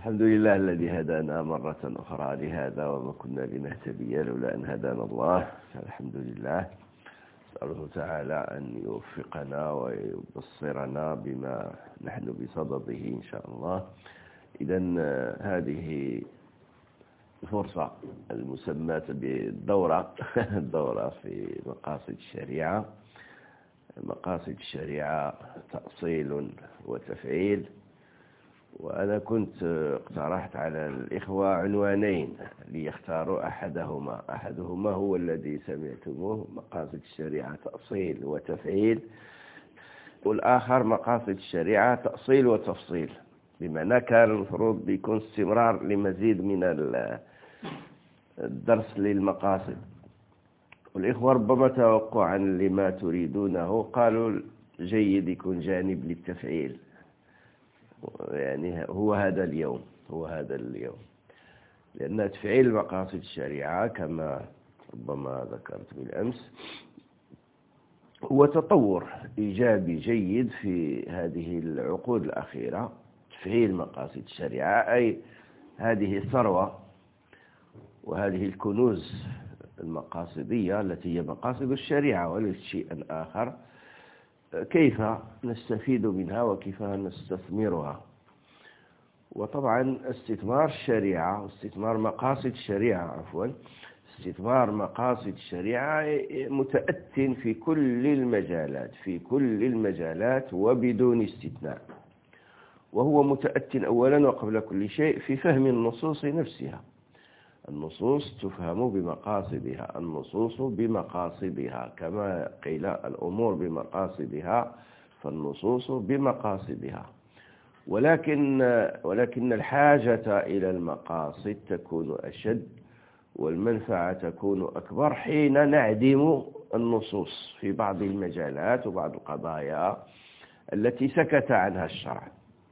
الحمد لله الذي هدانا مرة أخرى لهذا وما كنا لنهتدي لولا أن هدانا الله. الحمد لله، نسأله تعالى أن يوفقنا ويبصرنا بما نحن بصدده إن شاء الله. إذن هذه الفرصة المسماة بالدورة الدورة في مقاصد الشريعة. مقاصد الشريعة تأصيل وتفعيل، وأنا كنت اقترحت على الإخوة عنوانين ليختاروا أحدهما هو الذي سمعتموه، مقاصد الشريعة تأصيل وتفعيل، والآخر مقاصد الشريعة تأصيل وتفصيل، بمعنى كان المفروض بيكون استمرار لمزيد من الدرس للمقاصد. والإخوة ربما توقعا لما تريدونه قالوا جيد يكون جانب للتفعيل، يعني هو هذا اليوم لأن تفعيل مقاصد الشريعة كما ربما ذكرت بالأمس هو تطور إيجابي جيد في هذه العقود الأخيرة. تفعيل مقاصد الشريعة أي هذه الثروة وهذه الكنوز المقاصدية التي هي مقاصد الشريعة وليس شيئا آخر، كيف نستفيد منها وكيف نستثمرها. وطبعا استثمار الشريعة استثمار مقاصد الشريعة متأت في كل المجالات وبدون استثناء، وهو متأت أولا وقبل كل شيء في فهم النصوص نفسها. النصوص تفهم بمقاصدها كما قيل الأمور بمقاصدها فالنصوص بمقاصدها. ولكن الحاجة إلى المقاصد تكون أشد والمنفعة تكون أكبر حين نعدم النصوص في بعض المجالات وبعض القضايا التي سكت عنها الشرع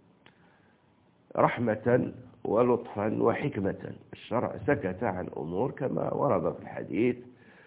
رحمة ولطفا وحكمة. الشرع سكت عن أمور كما ورد في الحديث،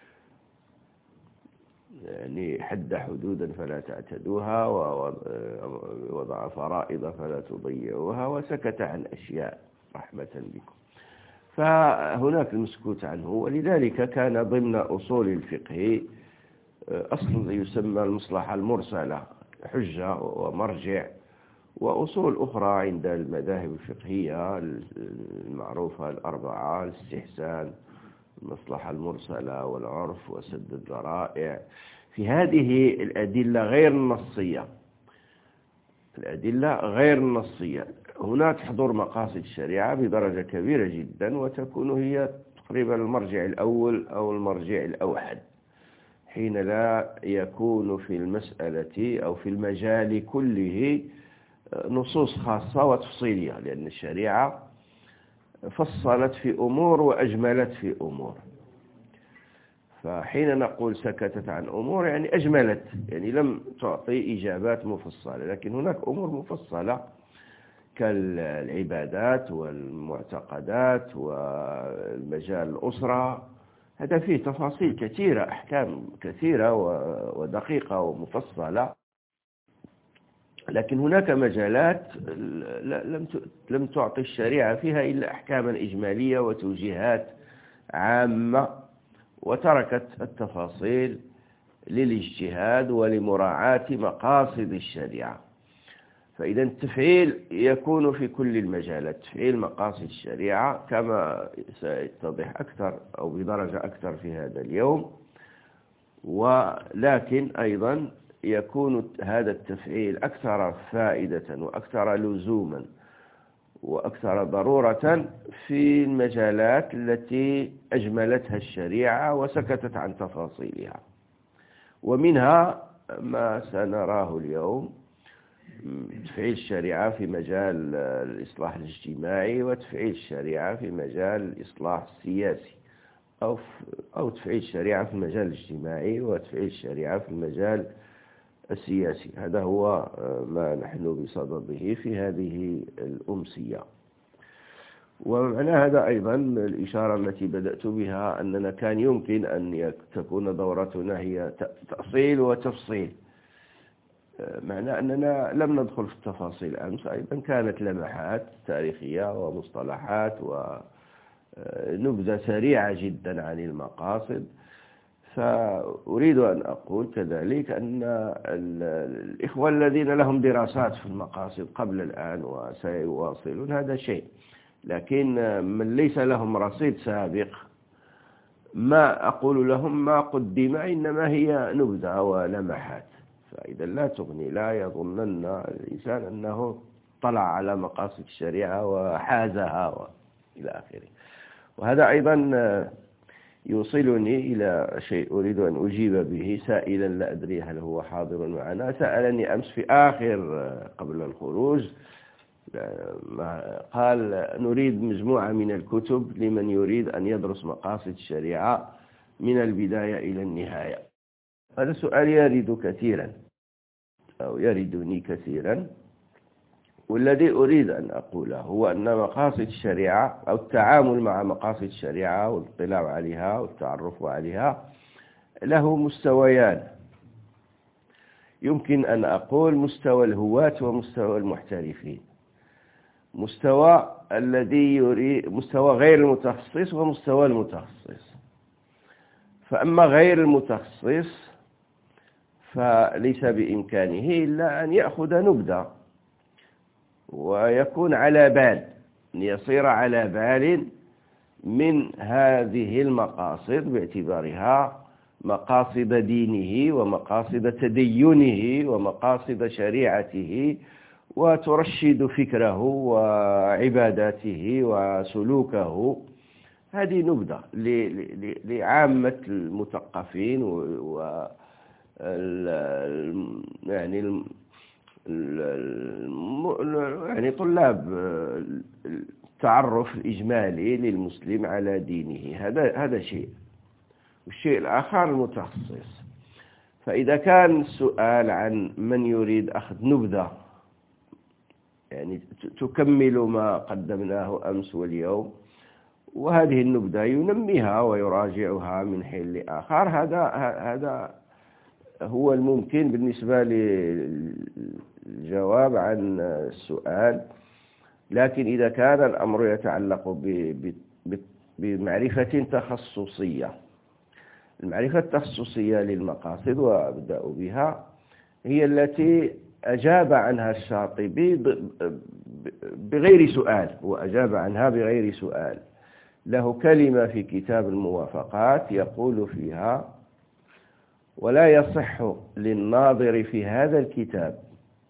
يعني حد حدودا فلا تعتدوها ووضع فرائض فلا تضيعوها وسكت عن أشياء رحمة بكم. فهناك المسكوت عنه، ولذلك كان ضمن أصول الفقه أصل يسمى المصلحة المرسلة، حجة ومرجع، وأصول أخرى عند المذاهب الفقهية المعروفة الأربعة: الاستحسان، المصلحة المرسلة، والعرف، وسد الذرائع. في هذه الأدلة غير النصية هناك حضور مقاصد الشريعة بدرجة كبيرة جدا، وتكون هي تقريبا المرجع الأول أو المرجع الأوحد، حين لا يكون في المسألة أو في المجال كله نصوص خاصة وتفصيلية، لأن الشريعة فصلت في أمور وأجملت في أمور. فحين نقول سكتت عن أمور يعني أجملت، يعني لم تعطي إجابات مفصلة، لكن هناك أمور مفصلة كالعبادات والمعتقدات والمجال الأسرة، هذا فيه تفاصيل كثيرة، أحكام كثيرة ودقيقة ومفصلة. لكن هناك مجالات لم تعطي الشريعة فيها إلا أحكاما إجمالية وتوجيهات عامة، وتركت التفاصيل للاجتهاد ولمراعاة مقاصد الشريعة. فإذا التفعيل يكون في كل المجالات، تفعيل مقاصد الشريعة كما سيتضح أكثر أو بدرجة أكثر في هذا اليوم. ولكن أيضا يكون هذا التفعيل أكثر فائدة وأكثر لزوما وأكثر ضرورة في المجالات التي أجملتها الشريعة وسكتت عن تفاصيلها، ومنها ما سنراه اليوم: تفعيل الشريعة في مجال الإصلاح الاجتماعي، وتفعيل الشريعة في مجال الإصلاح السياسي، أو تفعيل الشريعة في المجال الاجتماعي وتفعيل الشريعة في المجال السياسي. هذا هو ما نحن بصدده في هذه الأمسية. ومعنى هذا أيضا الإشارة التي بدأت بها أننا كان يمكن أن تكون دورتنا هي تأصيل وتفصيل، معنى أننا لم ندخل في التفاصيل أمس. أيضا كانت لمحات تاريخية ومصطلحات ونبذة سريعة جدا عن المقاصد. فأريد أن أقول كذلك أن الإخوة الذين لهم دراسات في المقاصد قبل الآن وسيواصلون هذا شيء، لكن من ليس لهم رصيد سابق ما أقول لهم ما قدم إنما هي نبذة ولمحات، فإذا لا تغني. لا يظنن الإنسان أنه طلع على مقاصد الشريعة وحازها إلى آخره. وهذا أيضا يوصلني إلى شيء أريد أن أجيب به سائلا، لا أدري هل هو حاضر معنا. سألني أمس في آخر قبل الخروج، قال نريد مجموعة من الكتب لمن يريد أن يدرس مقاصد الشريعة من البداية إلى النهاية. هذا السؤال يرد كثيرا أو يردني كثيرا، والذي أريد أن أقوله هو أن مقاصد الشريعة أو التعامل مع مقاصد الشريعة والاطلاع عليها والتعرف عليها له مستويان. يمكن أن أقول مستوى الهواة ومستوى المحترفين. مستوى الذي يريد مستوى غير المتخصص ومستوى المتخصص. فأما غير المتخصص فليس بإمكانه إلا أن يأخذ نبذة ويكون على بال، أن يصير على بال من هذه المقاصد باعتبارها مقاصد دينه ومقاصد تدينه ومقاصد شريعته، وترشد فكره وعباداته وسلوكه. هذه نبذة لعامة المثقفين يعني طلاب التعرف الإجمالي للمسلم على دينه. هذا شيء. والشيء الآخر المتخصص. فإذا كان السؤال عن من يريد أخذ نبذة يعني تكمل ما قدمناه أمس واليوم، وهذه النبذة ينميها ويراجعها من حين لآخر، هذا هو الممكن بالنسبة للجواب عن السؤال. لكن إذا كان الأمر يتعلق بمعرفة تخصصية، المعرفة التخصصية للمقاصد وأبدأ بها هي التي أجاب عنها الشاطبي بغير سؤال، وأجاب عنها بغير سؤال. له كلمة في كتاب الموافقات يقول فيها: ولا يصح للناظر في هذا الكتاب.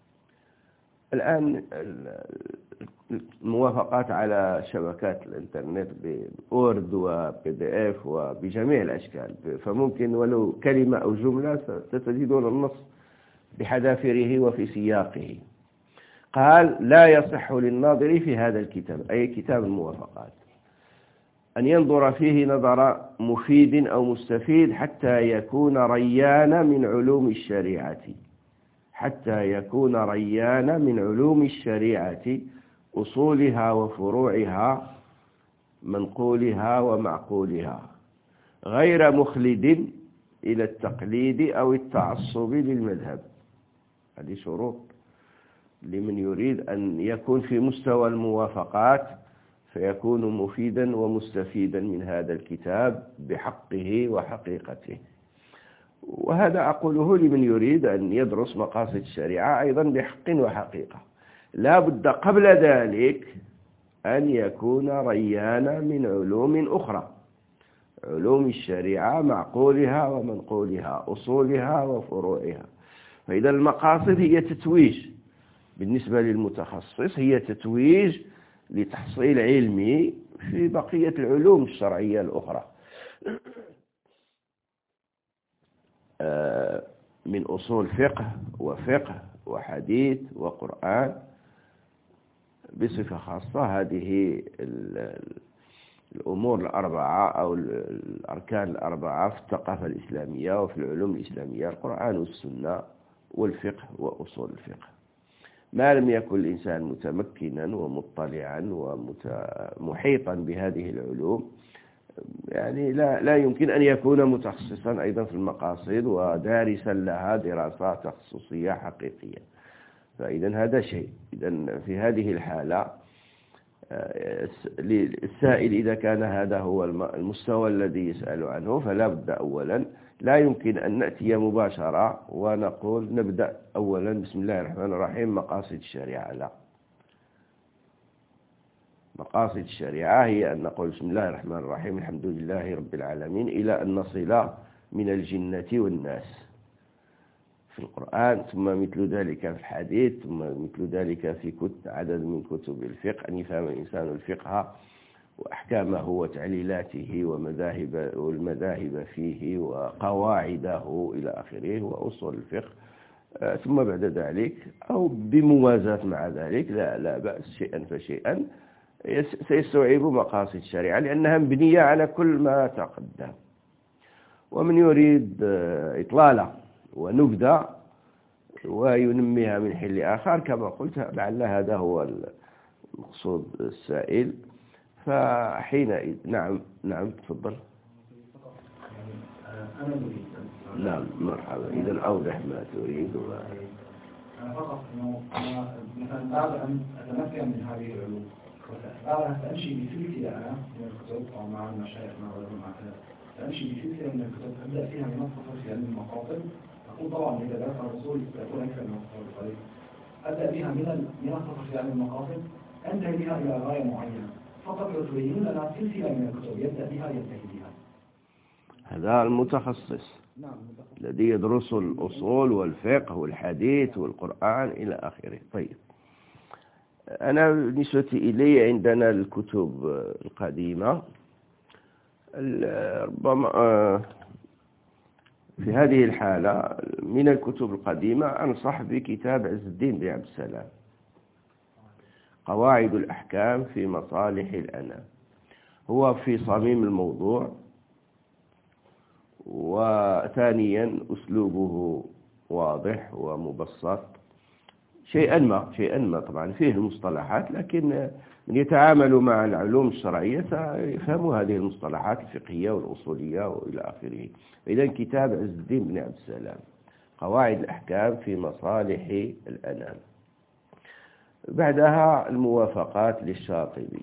الآن الموافقات على شبكات الإنترنت بوورد وبي دي اف وبجميع الأشكال، فممكن ولو كلمة أو جملة ستجدون النص بحذافيره وفي سياقه. قال: لا يصح للناظر في هذا الكتاب، أي كتاب الموافقات، أن ينظر فيه نظر مفيد أو مستفيد حتى يكون ريان من علوم الشريعة، حتى يكون ريان من علوم الشريعة، أصولها وفروعها، منقولها ومعقولها، غير مخلد إلى التقليد أو التعصب للمذهب. هذه شروط لمن يريد أن يكون في مستوى الموافقات فيكون مفيدا ومستفيدا من هذا الكتاب بحقه وحقيقته. وهذا أقوله لمن يريد أن يدرس مقاصد الشريعة أيضا بحق وحقيقة. لا بد قبل ذلك أن يكون ريانا من علوم أخرى، علوم الشريعة، معقولها ومنقولها، أصولها وفروعها. فإذا المقاصد هي تتويج بالنسبة للمتخصص، هي تتويج لتحصيل علمي في بقية العلوم الشرعية الأخرى من أصول فقه وحديث وقرآن بصفة خاصة. هذه الأمور الأربعة أو الأركان الأربعة في الثقافة الإسلامية وفي العلوم الإسلامية: القرآن والسنة والفقه وأصول الفقه. ما لم يكن الإنسان متمكنا ومطلعا ومحيطا بهذه العلوم يعني لا يمكن أن يكون متخصصا أيضا في المقاصد ودارسا لها دراسات تخصصية حقيقية. فإذا هذا شيء. إذا في هذه الحالة السائل إذا كان هذا هو المستوى الذي يسأل عنه، فلا بد أولا، لا يمكن أن نأتي مباشرة ونقول نبدأ أولا بسم الله الرحمن الرحيم مقاصد الشريعة. لا، مقاصد الشريعة هي أن نقول بسم الله الرحمن الرحيم الحمد لله رب العالمين إلى أن نصل من الجنة والناس في القرآن، ثم مثل ذلك في الحديث، ثم مثل ذلك في عدد من كتب الفقه، أن يفهم الإنسان الفقه وأحكامه وتعليلاته والمذاهب فيه وقواعده إلى آخره وأصول الفقه. ثم بعد ذلك أو بموازاة مع ذلك لا بأس شيئا فشيئا سيستوعب مقاصد الشريعة، لأنها مبنية على كل ما تقدم. ومن يريد إطلالة ونبذة وينميها من حين لآخر كما قلت، لعل هذا هو المقصود السائل. فحينئذ نعم تفضل. نعم مرحبا. إذا أوضح ما تريد. أنا فقط أنه مثلا بعد أن أتمكن من هذه العلوم، بعد أن أمشي بسلسلة أنا من الكتب أو مع المشايخ مع كذا، فأمشي بسلسلة من الكتب أبدأ فيها من التفصيل في علم المقاصد. أقول طبعا إذا درس الرسول سيكون أكثر من الطريق. أبدأ بها من التفصيل في علم المقاصد، أنتهي بها إلى غاية معينة. فقط يبين لنا سلسلة من الكتب يبدأ بها ينتهي بها. هذا المتخصص الذي يدرس الأصول والفقه والحديث والقرآن إلى آخره. طيب، أنا بالنسبة إلي عندنا الكتب القديمة ربما في هذه الحالة من الكتب القديمة أنصح بكتاب عز الدين بن عبد السلام، قواعد الأحكام في مصالح الأنام. هو في صميم الموضوع، وثانيا أسلوبه واضح ومبسط شيئا ما طبعا فيه المصطلحات، لكن من يتعامل مع العلوم الشرعية سيفهم هذه المصطلحات الفقهية والأصولية وإلى آخره. إذا كتاب عز الدين بن عبد السلام قواعد الأحكام في مصالح الأنام. بعدها الموافقات للشاطبي.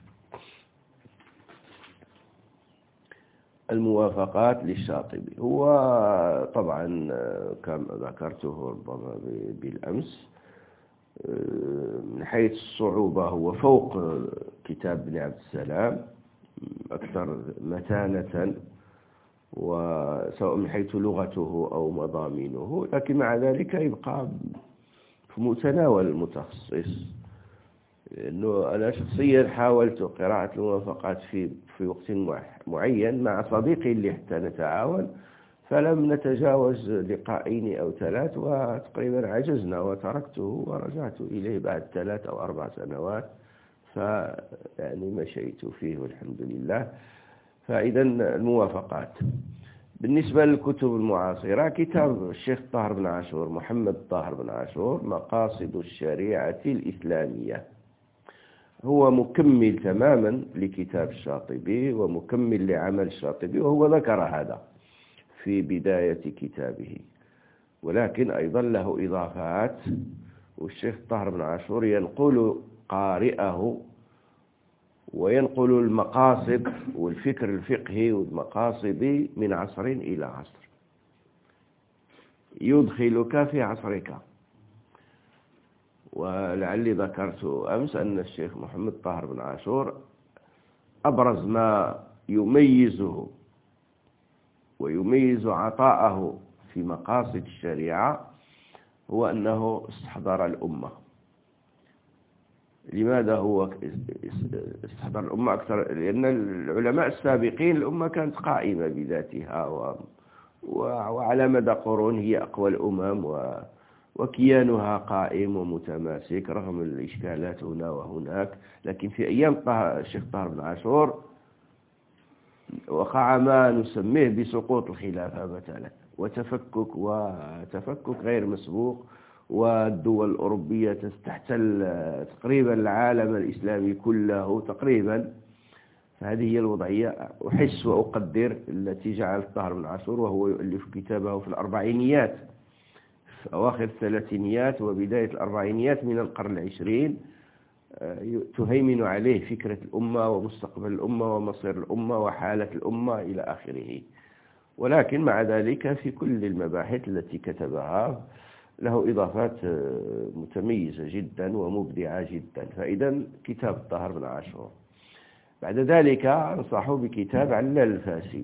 الموافقات للشاطبي هو طبعا كما ذكرته ربما بالأمس، من حيث الصعوبة هو فوق كتاب ابن عبد السلام، أكثر متانة وسواء من حيث لغته أو مضامينه، لكن مع ذلك يبقى في متناول المتخصص. لأنه أنا شخصيا حاولت قراءة الموافقات في وقت معين مع صديقي اللي حتى نتعاون، فلم نتجاوز لقاءين أو ثلاث وتقريبا عجزنا وتركته ورجعت إليه بعد 3 أو 4 سنوات، فيعني مشيت فيه والحمد لله. فإذا الموافقات. بالنسبة للكتب المعاصرة كتاب الشيخ طاهر بن عاشور، محمد طاهر بن عاشور، مقاصد الشريعة الإسلامية، هو مكمل تماما لكتاب الشاطبي ومكمل لعمل الشاطبي، وهو ذكر هذا في بداية كتابه، ولكن أيضا له إضافات. والشيخ طاهر بن عاشور ينقل قارئه وينقل المقاصد والفكر الفقهي والمقاصد من عصر إلى عصر، يدخلك في عصرك. ولعلي ذكرت أمس أن الشيخ محمد طاهر بن عاشور أبرز ما يميزه ويميز عطاءه في مقاصد الشريعة هو أنه استحضر الأمة. لماذا هو استحضر الأمة أكثر؟ لأن العلماء السابقين الأمة كانت قائمة بذاتها وعلى مدى قرون هي أقوى الأمم وكيانها قائم ومتماسك رغم الإشكالات هنا وهناك. لكن في أيام الشيخ طاهر بن عاشور وقع ما نسميه بسقوط الخلافة مثلا، وتفكك غير مسبوق، والدول الأوروبية تحتل تقريبا العالم الإسلامي كله تقريبا. فهذه هي الوضعية أحس وأقدر التي جعلت طاهر بن عاشور وهو يؤلف كتابه في الأربعينيات، في أواخر الثلاثينيات وبداية الأربعينيات من القرن العشرين، تهيمن عليه فكرة الأمة ومستقبل الأمة ومصير الأمة وحالة الأمة إلى آخره. ولكن مع ذلك في كل المباحث التي كتبها له إضافات متميزة جدا ومبدعة جدا. فإذا كتاب طاهر بن عاشور. بعد ذلك أنصح بكتاب علال الفاسي.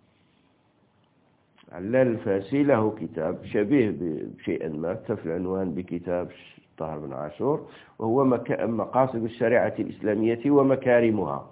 علال الفاسي له كتاب شبيه بشيء ما في العنوان بكتاب طاهر بن عاشور، وهو مقاصد الشريعة الإسلامية ومكارمها.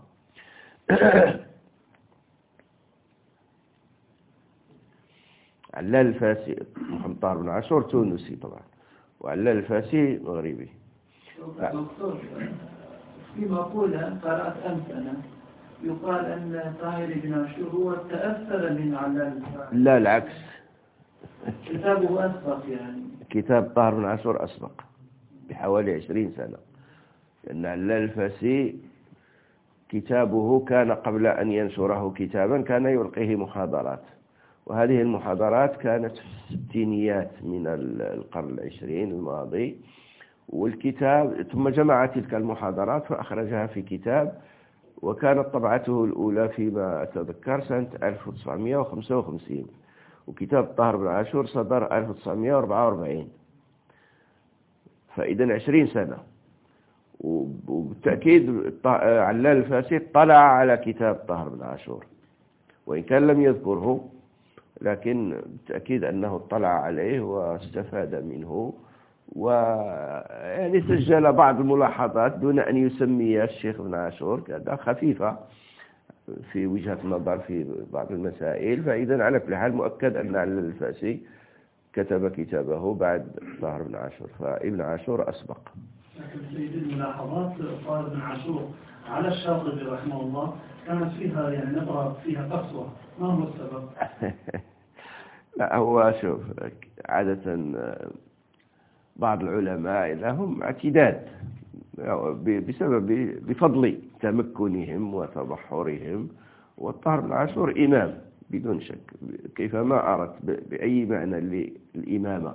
علال الفاسي محمد طاهر بن عاشور تونسي طبعا، وعلال الفاسي مغربي. دكتور، في مقولة قرأت أمس أنا يقال أن طاهر بن عاشور هو تأثر من علال الفاسي. لا، العكس، كتابه أسبق يعني. كتاب طاهر بن عاشور أسبق بحوالي 20 سنة، لأن علال الفاسي كتابه كان قبل أن ينشره كتابا كان يلقيه محاضرات، وهذه المحاضرات كانت في الستينيات من القرن العشرين الماضي. والكتاب ثم جمع تلك المحاضرات فأخرجها في كتاب، وكانت طبعته الأولى فيما أتذكر سنة 1955، وكتاب طاهر بن عاشور صدر 1944. فإذا 20 سنة. وبالتأكيد علال الفاسي طلع على كتاب طاهر بن عاشور وإن كان لم يذكره، لكن بالتأكيد أنه اطلع عليه واستفاد منه، ويعني سجل بعض الملاحظات دون أن يسمي الشيخ ابن عاشور كذا، خفيفة في وجهة النظر في بعض المسائل. فإذا على كل حال مؤكد أن علال الفاسي كتب كتابه بعد طاهر بن عاشور، فابن عاشور أسبق. لكن سيدي الملاحظات طاهر بن عاشور على الشاطبي رحمه الله كانت فيها يعني نبرة فيها قسوة، ما هو السبب؟ لا، هو شوف، عادة بعض العلماء لهم اعتداد بفضل تمكنهم وتبحرهم، والطاهر بن عاشور إمام بدون شك كيفما أردت بأي معنى للإمامة.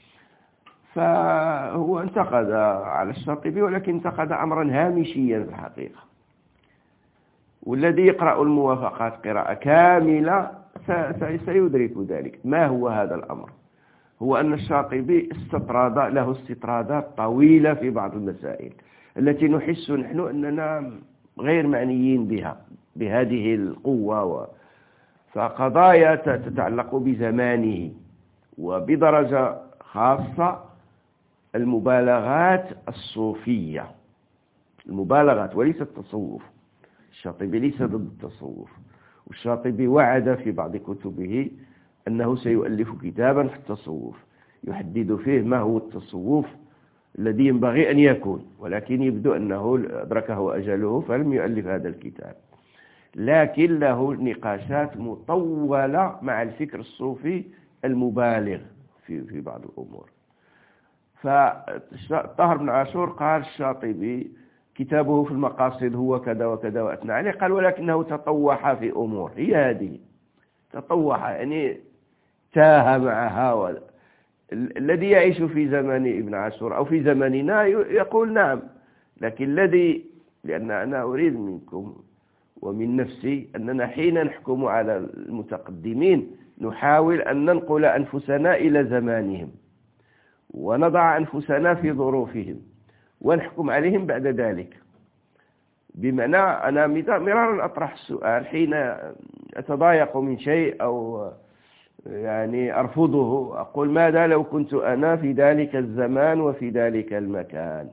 فهو انتقد على الشاطبي، ولكن انتقد أمرا هامشيا في الحقيقة، والذي يقرأ الموافقات قراءة كاملة سيدرك ذلك. ما هو هذا الأمر؟ هو أن الشاطبي له استطرادات طويلة في بعض المسائل التي نحس نحن أننا غير معنيين بها بهذه القوة، فقضايا تتعلق بزمانه، وبدرجة خاصة المبالغات الصوفية، المبالغات وليس التصوف. الشاطبي ليس ضد التصوف، والشاطبي وعد في بعض كتبه أنه سيؤلف كتابا في التصوف يحدد فيه ما هو التصوف الذي ينبغي أن يكون، ولكن يبدو أنه أدركه أجله فلم يؤلف هذا الكتاب. لكن له نقاشات مطولة مع الفكر الصوفي المبالغ في بعض الأمور. فطاهر بن عاشور قال الشاطبي كتابه في المقاصد هو كذا وكذا وأثنى عليه، قال ولكنه تطوح في أمور، هي هذه تطوح يعني تاه معها. الذي يعيش في زمان ابن عاشور أو في زماننا يقول نعم، لكن لأن أنا أريد منكم ومن نفسي أننا حين نحكم على المتقدمين نحاول أن ننقل أنفسنا إلى زمانهم ونضع أنفسنا في ظروفهم ونحكم عليهم بعد ذلك. بمعنى أنا مرارا أطرح السؤال حين أتضايق من شيء أو يعني أرفضه، أقول ماذا لو كنت أنا في ذلك الزمان وفي ذلك المكان؟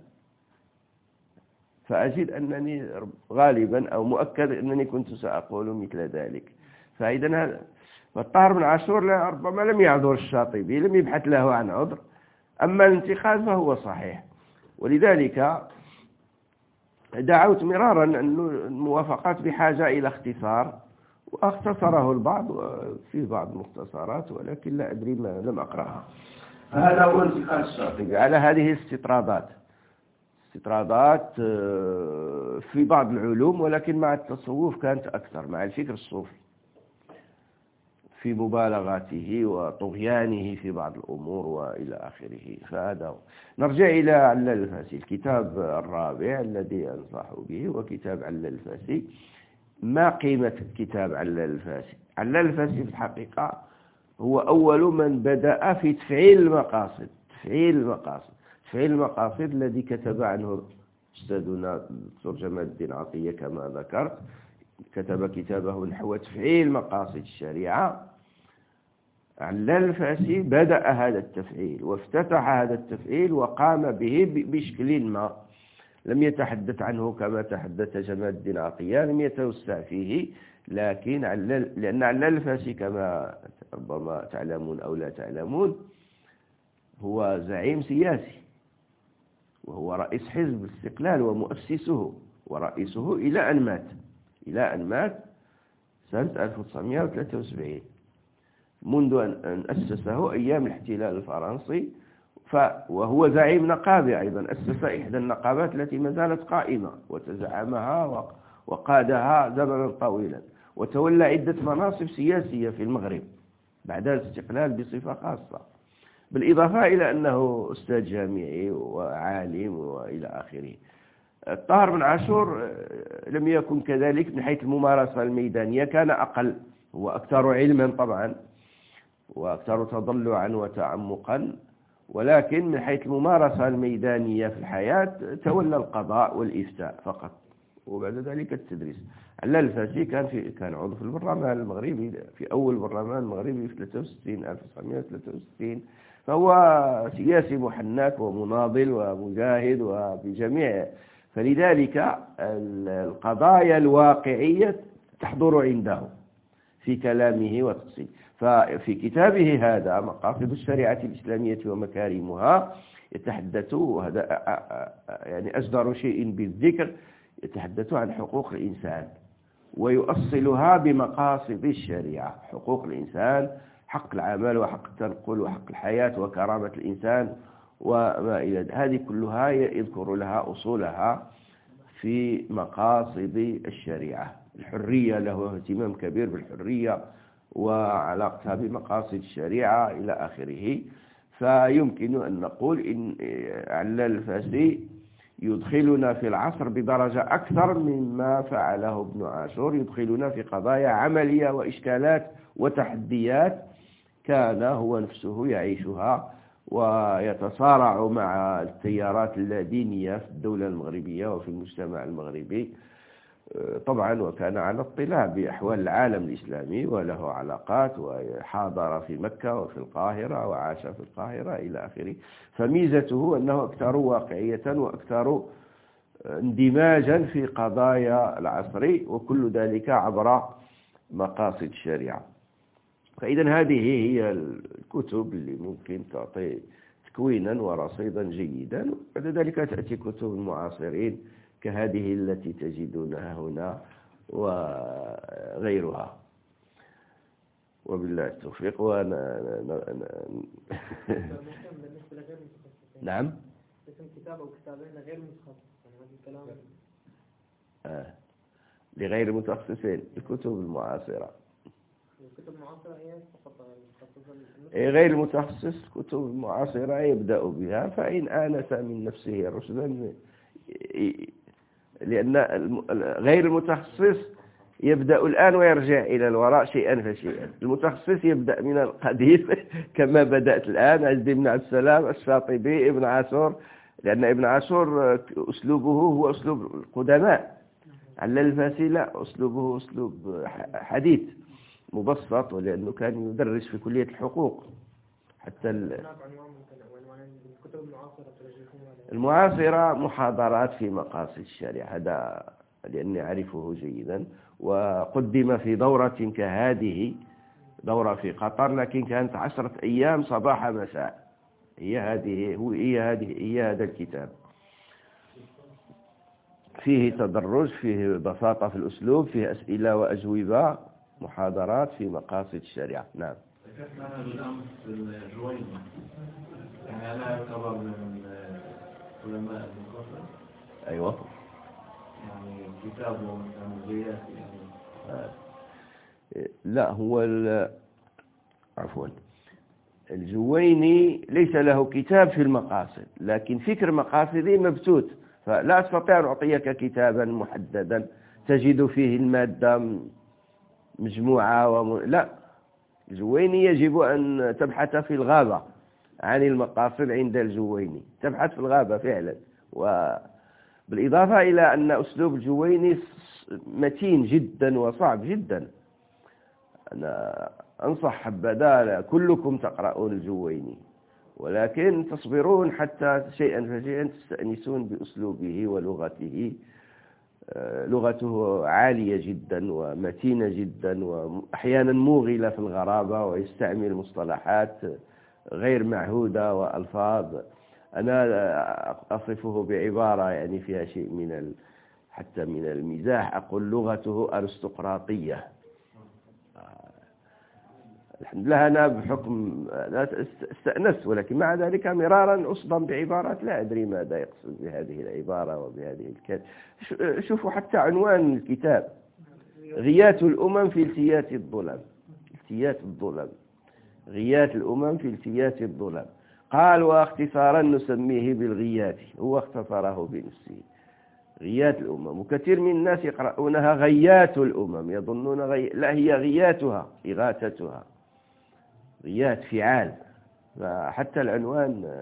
فأجد أنني غالبا أو مؤكد أنني كنت سأقول مثل ذلك. فإذا فالطاهر بن عاشور ربما لم يعذر الشاطبي، لم يبحث له عن عذر، أما الانتقاد فهو صحيح. ولذلك دعوت مرارا أن الموافقات بحاجة إلى اختصار، واختصره البعض في بعض المختصرات، ولكن لا أدري ما لم أقرأها. فهذا هو انتقاد الشاطبي على هذه الاستطرادات. استطرادات في بعض العلوم، ولكن مع التصوف كانت أكثر، مع الفكر الصوفي في مبالغاته وطغيانه في بعض الأمور وإلى آخره. فهذا هو. نرجع إلى علال الفاسي. الكتاب الرابع الذي أنصح به هو كتاب علال الفاسي. ما قيمة كتاب علال الفاسي؟ علال الفاسي في الحقيقة هو أول من بدأ في تفعيل المقاصد. تفعيل المقاصد الذي كتب عنه أستاذنا الدكتور جمال الدين عطية كما ذكرت، كتب كتابه نحو تفعيل مقاصد الشريعة. علال الفاسي بدأ هذا التفعيل وافتتح هذا التفعيل وقام به بشكل ما، لم يتحدث عنه كما تحدث جمال الدين عطية، لم يتوسع فيه، لكن لأن علال الفاسي كما ربما تعلمون أو لا تعلمون هو زعيم سياسي، وهو رئيس حزب الاستقلال ومؤسسه ورئيسه إلى أن مات سنة 1973، منذ أن أسسه أيام الاحتلال الفرنسي. وهو زعيم نقابة أيضا، أسس إحدى النقابات التي ما زالت قائمة وتزعمها وقادها زمنا طويلا، وتولى عدة مناصب سياسية في المغرب بعد الاستقلال بصفة خاصة، بالإضافة إلى أنه أستاذ جامعي وعالم وإلى آخره. الطاهر بن عاشور لم يكن كذلك من حيث الممارسة الميدانية، كان أقل، هو أكثر علما طبعا وأكثر تضلعا وتعمقا، ولكن من حيث الممارسة الميدانية في الحياة تولى القضاء والإفتاء فقط، وبعد ذلك التدريس. علال الفاسي كان عضو في البرلمان المغربي، في أول برلمان المغربي في 1963، فهو سياسي محنك ومناضل ومجاهد وبجميع. فلذلك القضايا الواقعية تحضر عنده في كلامه وتفصيله. ففي كتابه هذا مقاصد الشريعة الإسلامية ومكارمها يتحدث، وهذا يعني أجدر شيء بالذكر، يتحدث عن حقوق الإنسان ويؤصلها بمقاصد الشريعة. حقوق الإنسان، حق العمل وحق التنقل وحق الحياة وكرامة الإنسان وما إلى ذلك، هذه كلها يذكر لها أصولها في مقاصد الشريعة. الحرية، له اهتمام كبير بالحرية وعلاقتها بمقاصد الشريعة إلى آخره. فيمكن أن نقول إن علال الفاسي يدخلنا في العصر بدرجة أكثر مما فعله ابن عاشور، يدخلنا في قضايا عملية وإشكالات وتحديات كان هو نفسه يعيشها ويتصارع مع التيارات اللادينية في الدولة المغربية وفي المجتمع المغربي طبعا، وكان على اطلاع بأحوال العالم الإسلامي وله علاقات، وحاضر في مكة وفي القاهرة وعاش في القاهرة إلى آخره. فميزته أنه أكثر واقعية وأكثر اندماجا في قضايا العصر، وكل ذلك عبر مقاصد الشريعة. فإذا هذه هي الكتب اللي ممكن تعطي تكوينا ورصيدا جيدا. بعد ذلك تأتي كتب المعاصرين كهذه التي تجدونها هنا وغيرها، وبالله التوفيق. نعم، كتاب أو كتابين غير متخصص، لغير المتخصصين. الكتب المعاصرة غير المتخصص، كتب المعاصرة يبدأ بها، فإن آنس من نفسه رشدا، لأن غير المتخصص يبدأ الآن ويرجع إلى الوراء شيئا فشيئا. المتخصص يبدأ من القديم كما بدأت الآن، عز بن عبد السلام، الشاطبي، ابن عاشور، لأن ابن عاشور أسلوبه هو أسلوب القدماء. علال الفاسي لا، أسلوبه أسلوب حديث مبسط، ولأنه كان يدرس في كلية الحقوق. حتى المعاصرة محاضرات في مقاصد الشريعة، هذا لأني أعرفه جيدا، وقدم في دورة كهذه، دورة في قطر، لكن كانت 10 أيام صباح مساء. هي هذا الكتاب فيه تدرج، فيه بساطة في الأسلوب، فيه أسئلة وأجوبة، محاضرات في مقاصد الشريعة. نعم. ذكرت بالأمس الجويني، يعني أنا أعتبر من علماء المقاصد. كتابه غياث لا هو عفوا الجويني ليس له كتاب في المقاصد، لكن فكر مقاصدي مبثوث، فلا أستطيع أن أعطيك كتابا محددا تجد فيه المادة مجموعة لا، الجويني يجب أن تبحث في الغابة عن المقاصد عند الجويني، تبحث في الغابة فعلا. وبالإضافة إلى أن أسلوب الجويني متين جدا وصعب جدا. أنا أنصح حبذا كلكم تقرؤون الجويني، ولكن تصبرون حتى شيئا فشيئا تستأنسون بأسلوبه ولغته. لغته عالية جدا ومتينة جدا، وأحيانا موغلة في الغرابة، ويستعمل مصطلحات غير معهودة وألفاظ أنا أصفه بعبارة يعني فيها شيء من حتى من المزاح، أقول لغته أرستقراطية. الحمد لله أنا بحكم لا استأنست، ولكن مع ذلك مرارا أصدم بعبارات لا أدري ماذا يقصد بهذه العبارة وبهذه الكلمة. شوفوا حتى عنوان الكتاب: غياث الأمم في التيات الظلم. التيات الظلم، غياث الأمم في التيات الظلم. قال واختصارا نسميه بالغياث، هو اختصره بنفسه غياث الأمم. وكثير من الناس يقرؤونها غياث الأمم، يظنون لا، هي غياثها، إغاثتها، غياث فعال. فحتى العنوان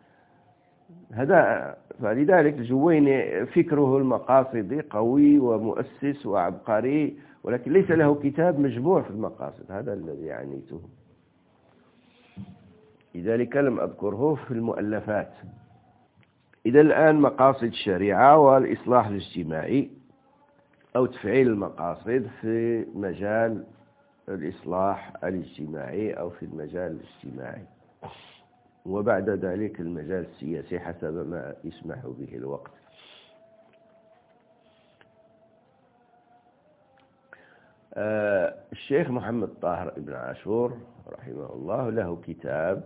هذا. فلذلك الجويني فكره المقاصدي قوي ومؤسس وعبقري، ولكن ليس له كتاب مجموع في المقاصد، هذا الذي عنيته. لذلك لم أذكره في المؤلفات. إذا الآن مقاصد الشريعة والإصلاح الاجتماعي أو تفعيل المقاصد في مجال الإصلاح الاجتماعي أو في المجال الاجتماعي، وبعد ذلك المجال السياسي حسب ما يسمح به الوقت. الشيخ محمد طاهر ابن عاشور رحمه الله له كتاب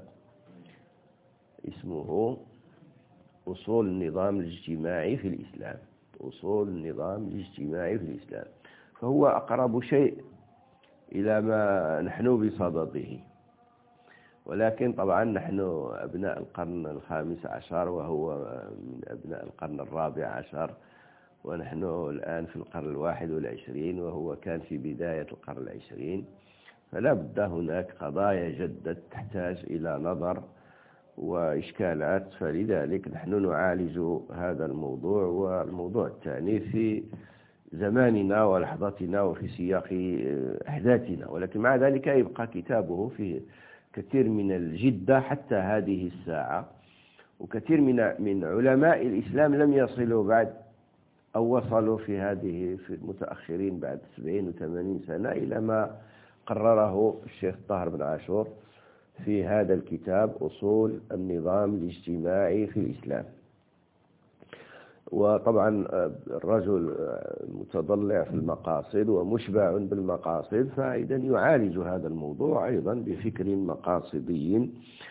اسمه أصول النظام الاجتماعي في الإسلام. أصول النظام الاجتماعي في الإسلام، فهو أقرب شيء إلى ما نحن بصدده. ولكن طبعا نحن أبناء القرن الخامس عشر، وهو من أبناء القرن الرابع عشر، ونحن الآن في القرن 21، وهو كان في بداية القرن 20. فلا بد هناك قضايا جدة تحتاج إلى نظر وإشكالات، فلذلك نحن نعالج هذا الموضوع والموضوع الثاني في زماننا ولحظتنا وفي سياق أحداثنا. ولكن مع ذلك يبقى كتابه في كثير من الجدة حتى هذه الساعة، وكثير من علماء الإسلام لم يصلوا بعد أو وصلوا في المتأخرين بعد 70 و80 سنة إلى ما قرره الشيخ طاهر بن عاشور في هذا الكتاب أصول النظام الاجتماعي في الإسلام. وطبعا الرجل متضلع في المقاصد ومشبع بالمقاصد، فإذا يعالج هذا الموضوع أيضا بفكر مقاصدي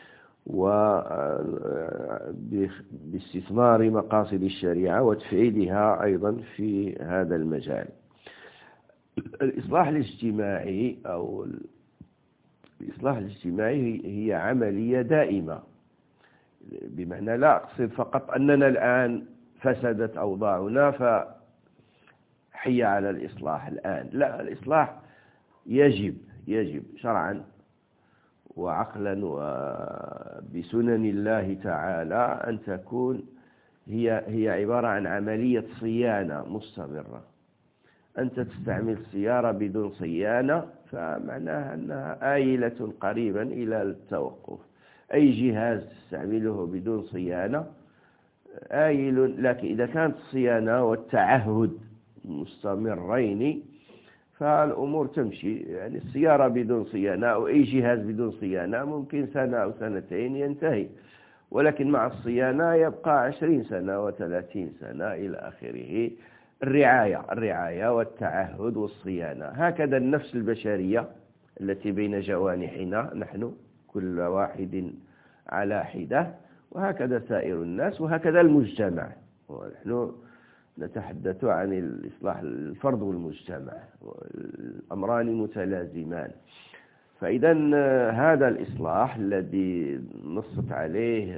وباستثمار مقاصد الشريعة وتفعيلها أيضا في هذا المجال. الإصلاح الاجتماعي أو الإصلاح الاجتماعي هي عملية دائمة، بمعنى لا أقصد فقط أننا الآن فسدت أوضاعنا فحي على الإصلاح الآن، لا، الإصلاح يجب شرعا وعقلا وبسنن الله تعالى أن تكون هي عبارة عن عملية صيانة مستمرة. أنت تستعمل سيارة بدون صيانة فمعناها أنها آيلة قريبا إلى التوقف. أي جهاز تستعمله بدون صيانة آيل، لكن إذا كانت الصيانة والتعهد مستمرين فالأمور تمشي. يعني السيارة بدون صيانة أو أي جهاز بدون صيانة ممكن سنة أو سنتين ينتهي، ولكن مع الصيانة يبقى 20 سنة و30 سنة إلى آخره. الرعاية والتعهد والصيانة، هكذا النفس البشرية التي بين جوانحنا نحن كل واحد على حدة، وهكذا سائر الناس، وهكذا المجتمع. ونحن نتحدث عن الإصلاح الفرد والمجتمع، الأمران متلازمان. فإذا هذا الإصلاح الذي نصت عليه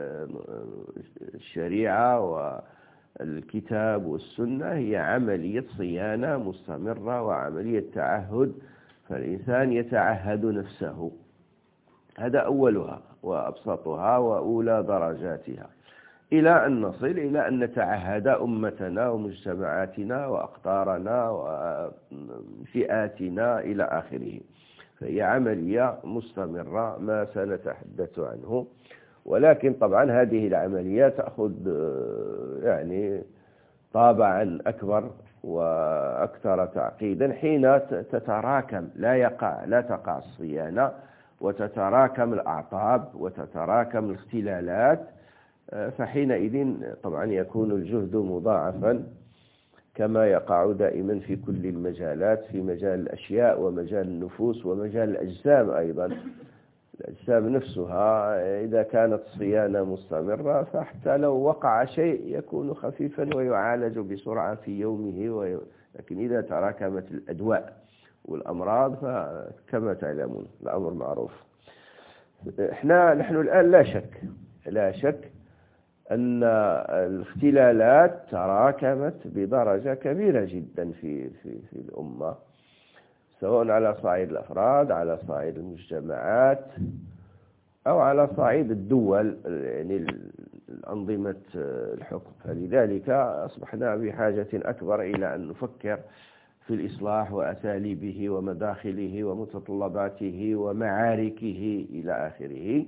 الشريعة والكتاب والسنة هي عملية صيانة مستمرة وعملية تعهد، فالإنسان يتعهد نفسه. هذا أولها وأبسطها وأولى درجاتها، إلى أن نصل إلى أن نتعهد أمتنا ومجتمعاتنا وأقطارنا وفئاتنا إلى آخره. فهي عملية مستمرة ما سنتحدث عنه، ولكن طبعا هذه العملية تأخذ يعني طابعا أكبر وأكثر تعقيدا حين تتراكم، لا تقع الصيانة وتتراكم الأعطاب وتتراكم الاختلالات، فحينئذ طبعا يكون الجهد مضاعفا كما يقع دائما في كل المجالات، في مجال الأشياء ومجال النفوس ومجال الأجسام أيضا. الأجسام نفسها إذا كانت الصيانة مستمرة فحتى لو وقع شيء يكون خفيفا ويعالج بسرعة في يومه، لكن إذا تراكمت الأدواء والأمراض فكما تعلمون الأمر معروف. نحن الآن لا شك أن الاختلالات تراكمت بدرجة كبيرة جدا في الأمة، سواء على صعيد الأفراد، على صعيد المجتمعات، أو على صعيد الدول، يعني الأنظمة الحكم. فلذلك أصبحنا بحاجة أكبر إلى أن نفكر في الإصلاح وأساليبه ومداخله ومتطلباته ومعاركه إلى آخره.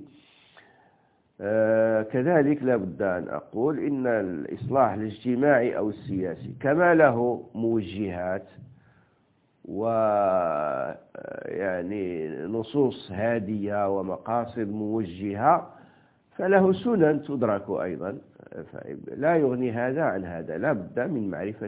كذلك لا بد أن أقول إن الإصلاح الاجتماعي أو السياسي كما له موجهات ويعني نصوص هادية ومقاصد موجهة، فله سنن تدرك أيضا، لا يغني هذا عن هذا. لا بد من معرفة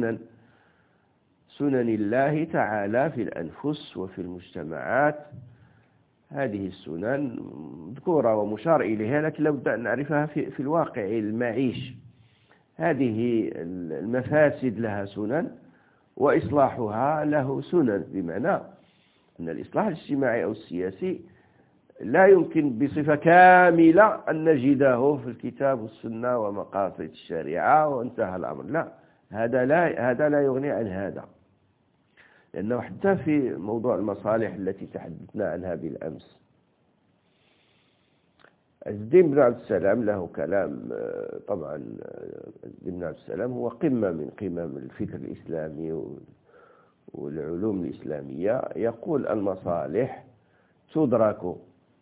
سنن الله تعالى في الأنفس وفي المجتمعات. هذه السنن مذكورة ومشار إليها، لكن لابد أن نعرفها في الواقع المعيش. هذه المفاسد لها سنن وإصلاحها له سنن، بمعنى أن الإصلاح الاجتماعي أو السياسي لا يمكن بصفة كاملة أن نجده في الكتاب والسنة ومقاصد الشريعة وانتهى الأمر. لا، هذا لا يغني عن هذا، لأنه حتى في موضوع المصالح التي تحدثنا عنها بالأمس، عز الدين بن عبد السلام له كلام. طبعا عز الدين بن عبد السلام هو قمة من قمم الفكر الإسلامي والعلوم الإسلامية. يقول المصالح تدرك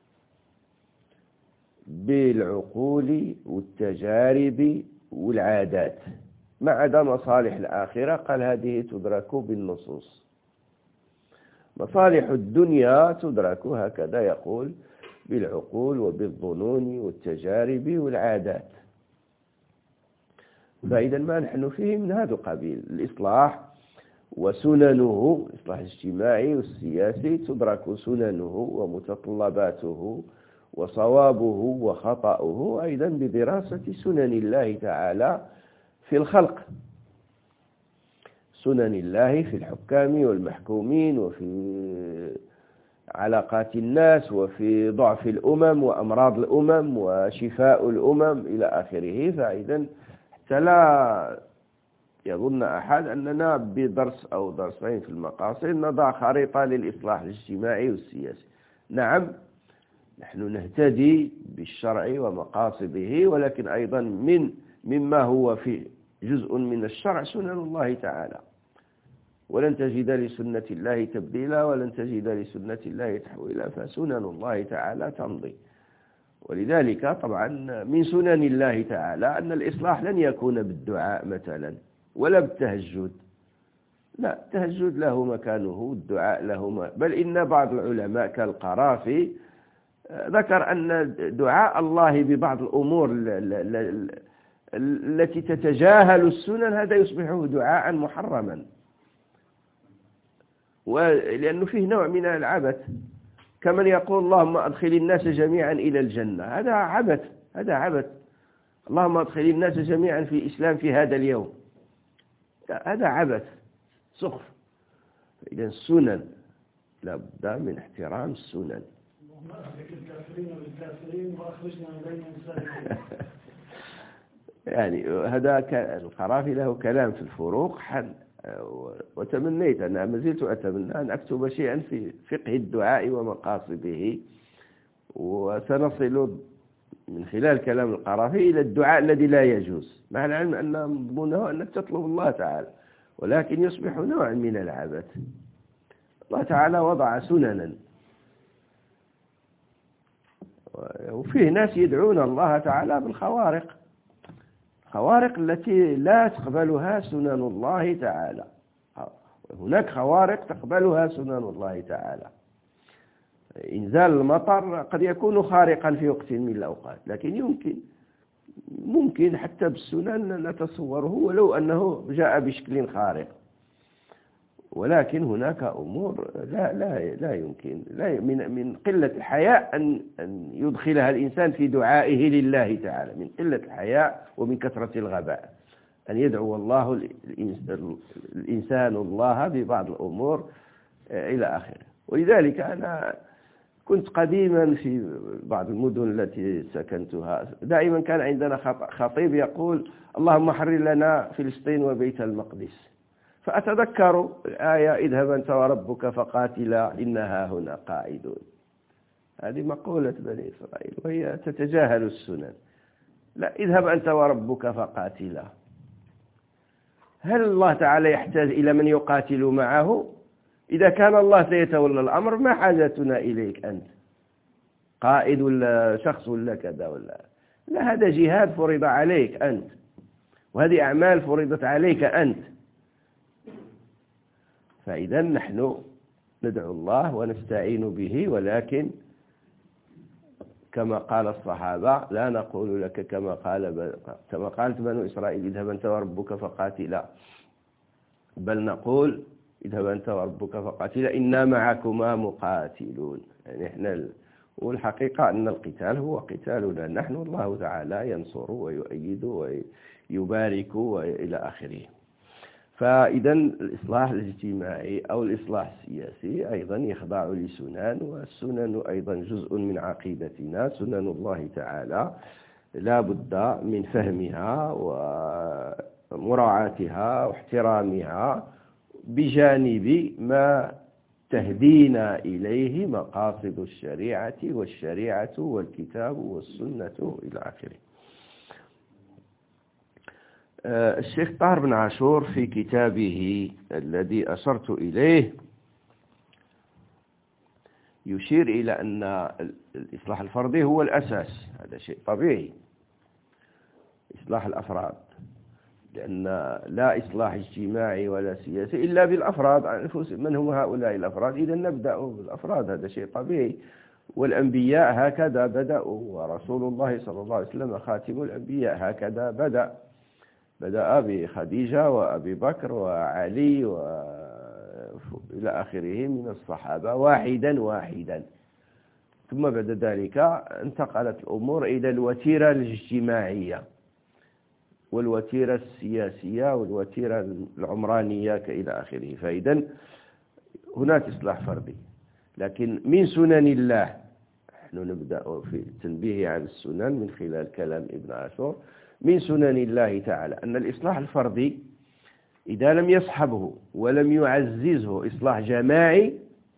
بالعقول والتجارب والعادات، ما عدا مصالح الآخرة قال هذه تدرك بالنصوص. مصالح الدنيا تدرك هكذا يقول بالعقول وبالظنون والتجارب والعادات. فإذا ما نحن فيه من هذا القبيل. الإصلاح وسننه، الإصلاح الاجتماعي والسياسي تدرك سننه ومتطلباته وصوابه وخطأه أيضا بدراسة سنن الله تعالى في الخلق، سنن الله في الحكام والمحكومين وفي علاقات الناس وفي ضعف الأمم وأمراض الأمم وشفاء الأمم إلى آخره. فإذا حتى لا يظن أحد أننا بدرس أو درسين في المقاصد نضع خريطة للإصلاح الاجتماعي والسياسي. نعم، نحن نهتدي بالشرع ومقاصده، ولكن أيضا مما هو في جزء من الشرع سنن الله تعالى، ولن تجد لسنة الله تبديلا ولن تجد لسنة الله تحويلا، فسنن الله تعالى تمضي. ولذلك طبعا من سنن الله تعالى أن الإصلاح لن يكون بالدعاء مثلا ولا بالتهجد، لا، التهجد له مكانه، الدعاء له بل إن بعض العلماء كالقرافي ذكر أن دعاء الله ببعض الأمور التي تتجاهل السنن هذا يصبح دعاء محرما، ولأنه فيه نوع من العبث، كمن يقول اللهم أدخل الناس جميعا إلى الجنة. هذا عبث. اللهم أدخل الناس جميعا في الإسلام في هذا اليوم، هذا عبث سخف. إذا السنن لا بد من احترام السنن. يعني هذا القرافي له كلام في الفروق وتمنيت أنا ما زلت أتمنى أن أكتب شيئا في فقه الدعاء ومقاصده، وسنصل من خلال كلام القرافي إلى الدعاء الذي لا يجوز، مع العلم أن مضمونه أنك تطلب الله تعالى، ولكن يصبح نوعا من العبث. الله تعالى وضع سننا، وفيه ناس يدعون الله تعالى بالخوارق، خوارق التي لا تقبلها سنن الله تعالى. هناك خوارق تقبلها سنن الله تعالى. إنزال المطر قد يكون خارقا في وقت من الأوقات، لكن ممكن حتى بالسنن نتصوره ولو أنه جاء بشكل خارق. ولكن هناك أمور لا يمكن من قلة الحياء أن يدخلها الإنسان في دعائه لله تعالى، من قلة الحياء ومن كثرة الغباء أن يدعو الإنسان الله ببعض الأمور إلى آخره. ولذلك أنا كنت قديما في بعض المدن التي سكنتها دائما كان عندنا خطيب يقول اللهم حرر لنا فلسطين وبيت المقدس، فأتذكر الآية اذهب أنت وربك فقاتلا إنها هنا قاعدون. هذه مقولة بني إسرائيل وهي تتجاهل السنن. لا، اذهب أنت وربك فقاتلا. هل الله تعالى يحتاج إلى من يقاتل معه؟ إذا كان الله سيتولى الأمر ما حاجتنا إليك أنت قائد ولا شخص ولا كذا ولا لا، هذا جهاد فرض عليك أنت، وهذه أعمال فرضت عليك أنت. فإذا نحن ندعو الله ونستعين به، ولكن كما قال الصحابة لا نقول لك كما قالت بنو إسرائيل اذهب أنت وربك فقاتلا، بل نقول اذهب أنت وربك فقاتلا إنا معكما مقاتلون. يعني احنا والحقيقة أن القتال هو قتالنا نحن، الله تعالى ينصر ويؤيد ويبارك وإلى آخره. فإذا الإصلاح الاجتماعي أو الإصلاح السياسي أيضا يخضع لسنن، والسنن أيضا جزء من عقيدتنا، سنن الله تعالى لا بد من فهمها ومراعاتها واحترامها بجانب ما تهدينا إليه مقاصد الشريعة والشريعة والكتاب والسنة إلى آخره. الشيخ طاهر بن عاشور في كتابه الذي أشرت إليه يشير إلى أن الإصلاح الفردي هو الأساس، هذا شيء طبيعي، إصلاح الأفراد، لأن لا إصلاح اجتماعي ولا سياسي إلا بالأفراد أنفسهم. من هم هؤلاء الأفراد؟ إذا نبدأ بالأفراد، هذا شيء طبيعي، والأنبياء هكذا بدأوا، ورسول الله صلى الله عليه وسلم خاتم الأنبياء هكذا بدأ بخديجة وأبي بكر وعلي وإلى آخره من الصحابة واحدا، ثم بعد ذلك انتقلت الأمور إلى الوتيرة الاجتماعية والوتيرة السياسية والوتيرة العمرانية إلى آخره. فإذا هناك إصلاح فردي، لكن من سنن الله نحن نبدأ في التنبيه على السنن من خلال كلام ابن عاشور. من سنن الله تعالى أن الإصلاح الفردي إذا لم يصحبه ولم يعززه إصلاح جماعي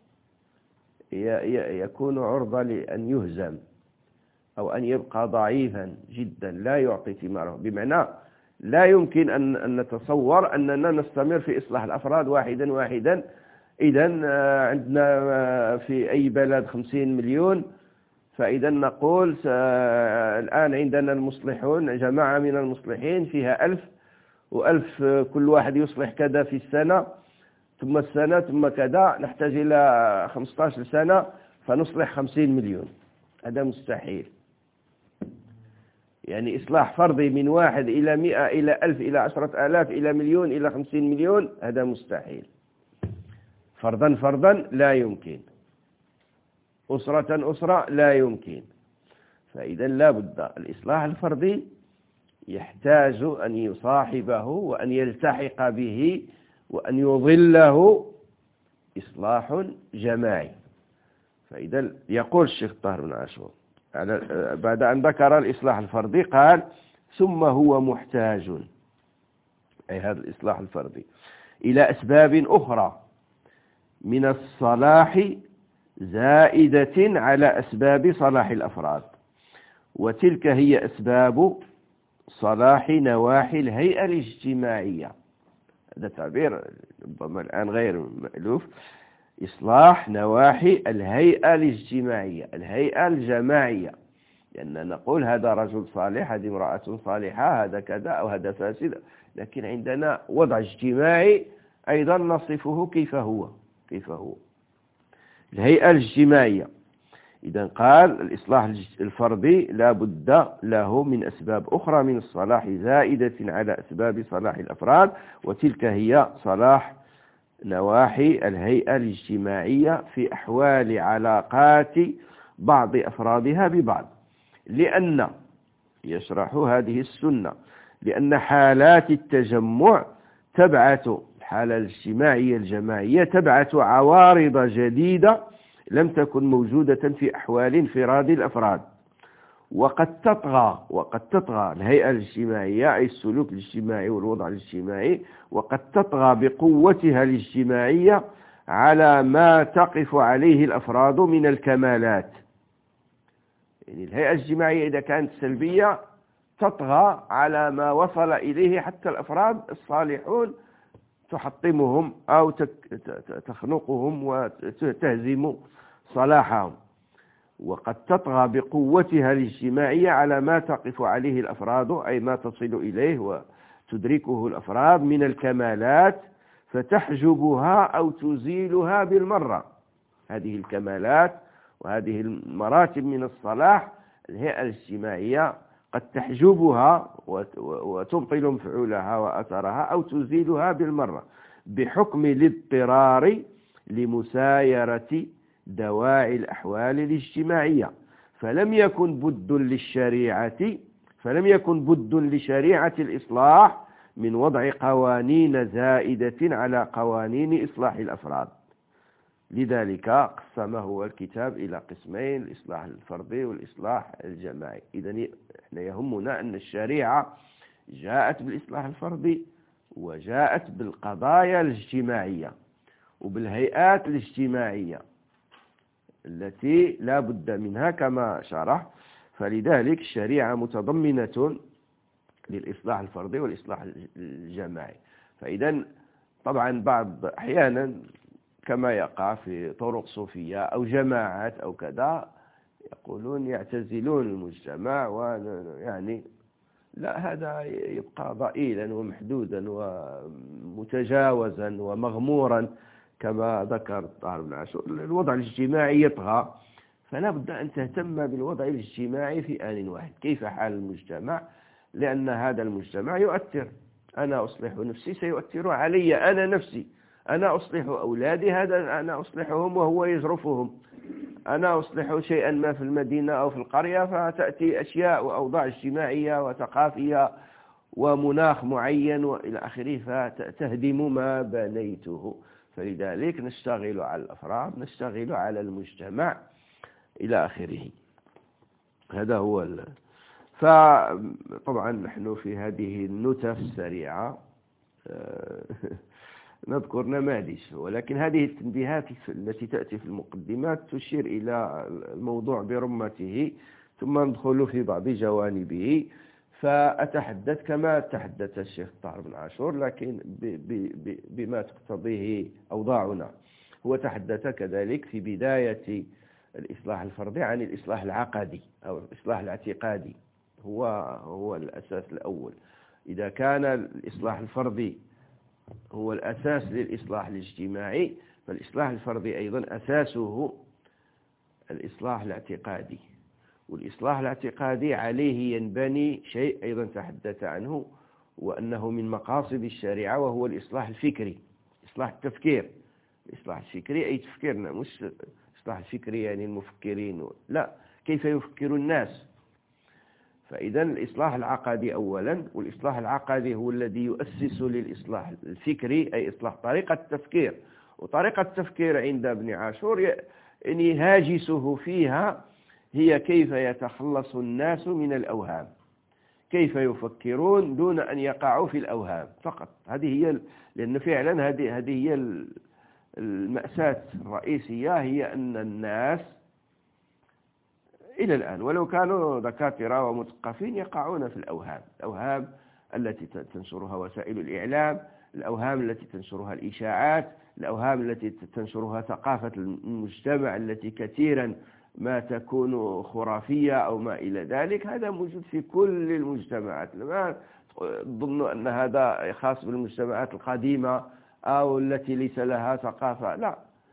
يكون عرضة لأن يهزم أو أن يبقى ضعيفا جدا لا يعطي ثماره. بمعنى لا يمكن أن نتصور أننا نستمر في إصلاح الأفراد واحدا. إذا عندنا في أي بلد 50 مليون، فإذا نقول الآن عندنا المصلحون جماعة من المصلحين فيها 1000 و1000 كل واحد يصلح كذا في السنة، ثم السنة ثم كذا، نحتاج إلى 15 سنة فنصلح 50 مليون. هذا مستحيل. يعني إصلاح فردي من 1 إلى 100 إلى 1000 إلى 10,000 إلى مليون إلى 50 مليون، هذا مستحيل. فردا لا يمكن، أسرة لا يمكن. فإذا لا بد الإصلاح الفردي يحتاج أن يصاحبه وأن يلتحق به وأن يظله إصلاح جماعي. فإذا يقول الشيخ طاهر بن عاشور بعد أن ذكر الإصلاح الفردي قال ثم هو محتاج، أي هذا الإصلاح الفردي، إلى أسباب أخرى من الصلاح زائدة على أسباب صلاح الأفراد، وتلك هي أسباب صلاح نواحي الهيئة الاجتماعية. هذا تعبير ربما الآن غير مألوف. إصلاح نواحي الهيئة الاجتماعية، الهيئة الجماعية، لأن نقول هذا رجل صالح، هذه امرأة صالحة، هذا كذا أو هذا فاسد، لكن عندنا وضع اجتماعي أيضا نصفه كيف هو الهيئة الاجتماعية. إذا قال الإصلاح الفردي لا بد له من أسباب أخرى من الصلاح زائدة على أسباب صلاح الأفراد، وتلك هي صلاح نواحي الهيئة الاجتماعية في أحوال علاقات بعض أفرادها ببعض. لأن يشرح هذه السنة لأن حالات التجمع تبعث، الحالة الاجتماعية الجماعية تبعث عوارض جديدة لم تكن موجودة في أحوال انفراد الأفراد، وقد تطغى الهيئة الاجتماعية أي السلوك الاجتماعي والوضع الاجتماعي، وقد تطغى بقوتها الاجتماعية على ما تقف عليه الأفراد من الكمالات. يعني الهيئة الاجتماعية إذا كانت سلبية تطغى على ما وصل إليه حتى الأفراد الصالحون، تحطمهم أو تخنقهم وتهزم صلاحهم، وقد تطغى بقوتها الاجتماعية على ما تقف عليه الأفراد أي ما تصل إليه وتدركه الأفراد من الكمالات، فتحجبها أو تزيلها بالمرة. هذه الكمالات وهذه المراتب من الصلاح الهيئة الاجتماعية قد تحجبها وتبطل مفعولها وأثرها أو تزيلها بالمرة بحكم الاضطرار لمسايرة دواعي الأحوال الاجتماعية. فلم يكن بد لشريعة الإصلاح من وضع قوانين زائدة على قوانين إصلاح الأفراد. لذلك قسمه الكتاب إلى قسمين: الإصلاح الفردي والإصلاح الجماعي. إذن احنا يهمنا أن الشريعة جاءت بالإصلاح الفردي وجاءت بالقضايا الاجتماعية وبالهيئات الاجتماعية التي لا بد منها كما شرح. فلذلك الشريعة متضمنة للإصلاح الفردي والإصلاح الجماعي. فإذا طبعا بعض أحيانا كما يقع في طرق صوفية أو جماعات أو كذا يقولون يعتزلون المجتمع، ويعني لا، هذا يبقى ضئيلا ومحدودا ومتجاوزا ومغمورا كما ذكر طاهر بن عاشور. الوضع الاجتماعي يطغى، فلا بد أن تهتم بالوضع الاجتماعي في آن واحد. كيف حال المجتمع؟ لأن هذا المجتمع يؤثر. أنا أصلح نفسي سيؤثر علي أنا نفسي. أنا أصلح أولادي، هذا أنا أصلحهم وهو يجرفهم. أنا أصلح شيئا ما في المدينة أو في القرية، فتأتي أشياء وأوضاع اجتماعية وثقافية ومناخ معين وإلى آخره فتهدم ما بنيته. فلذلك نشتغل على الأفراد، نشتغل على المجتمع إلى آخره. هذا هو فطبعا نحن في هذه النتف السريعة نذكر نماذج، ولكن هذه التنبيهات التي تأتي في المقدمات تشير إلى الموضوع برمته، ثم ندخل في بعض جوانبه. فأتحدث كما تحدث الشيخ طاهر بن عاشور، لكن بما تقتضيه أوضاعنا. هو تحدث كذلك في بداية الإصلاح الفردي عن الإصلاح العقدي أو الإصلاح الاعتقادي، هو الأساس الأول. إذا كان الإصلاح الفردي هو الأساس للإصلاح الاجتماعي، فالإصلاح الفردي أيضا أساسه الإصلاح الاعتقادي. والإصلاح الاعتقادي عليه ينبني شيء أيضا تحدث عنه، وأنه من مقاصد الشريعة، وهو الإصلاح الفكري، إصلاح التفكير. الإصلاح الفكري أي تفكيرنا، مش إصلاح الفكري يعني المفكرين، لا، كيف يفكر الناس. فإذا الإصلاح العقدي أولا، والإصلاح العقدي هو الذي يؤسس للإصلاح الفكري، أي إصلاح طريقة التفكير. وطريقة التفكير عند ابن عاشور يعني هاجسه فيها هي كيف يتخلص الناس من الأوهام، كيف يفكرون دون أن يقعوا في الأوهام فقط. هذه هي، لأن فعلا هذه هي المأساة الرئيسية، هي أن الناس إلى الآن ولو كانوا دكاترة ومثقفين يقعون في الأوهام التي تنشرها وسائل الإعلام، الأوهام التي تنشرها الإشاعات، الأوهام التي تنشرها ثقافة المجتمع التي كثيرا ما تكون خرافية أو ما إلى ذلك. هذا موجود في كل المجتمعات، ما تظن أن هذا خاص بالمجتمعات القديمة أو التي ليس لها ثقافة، لا.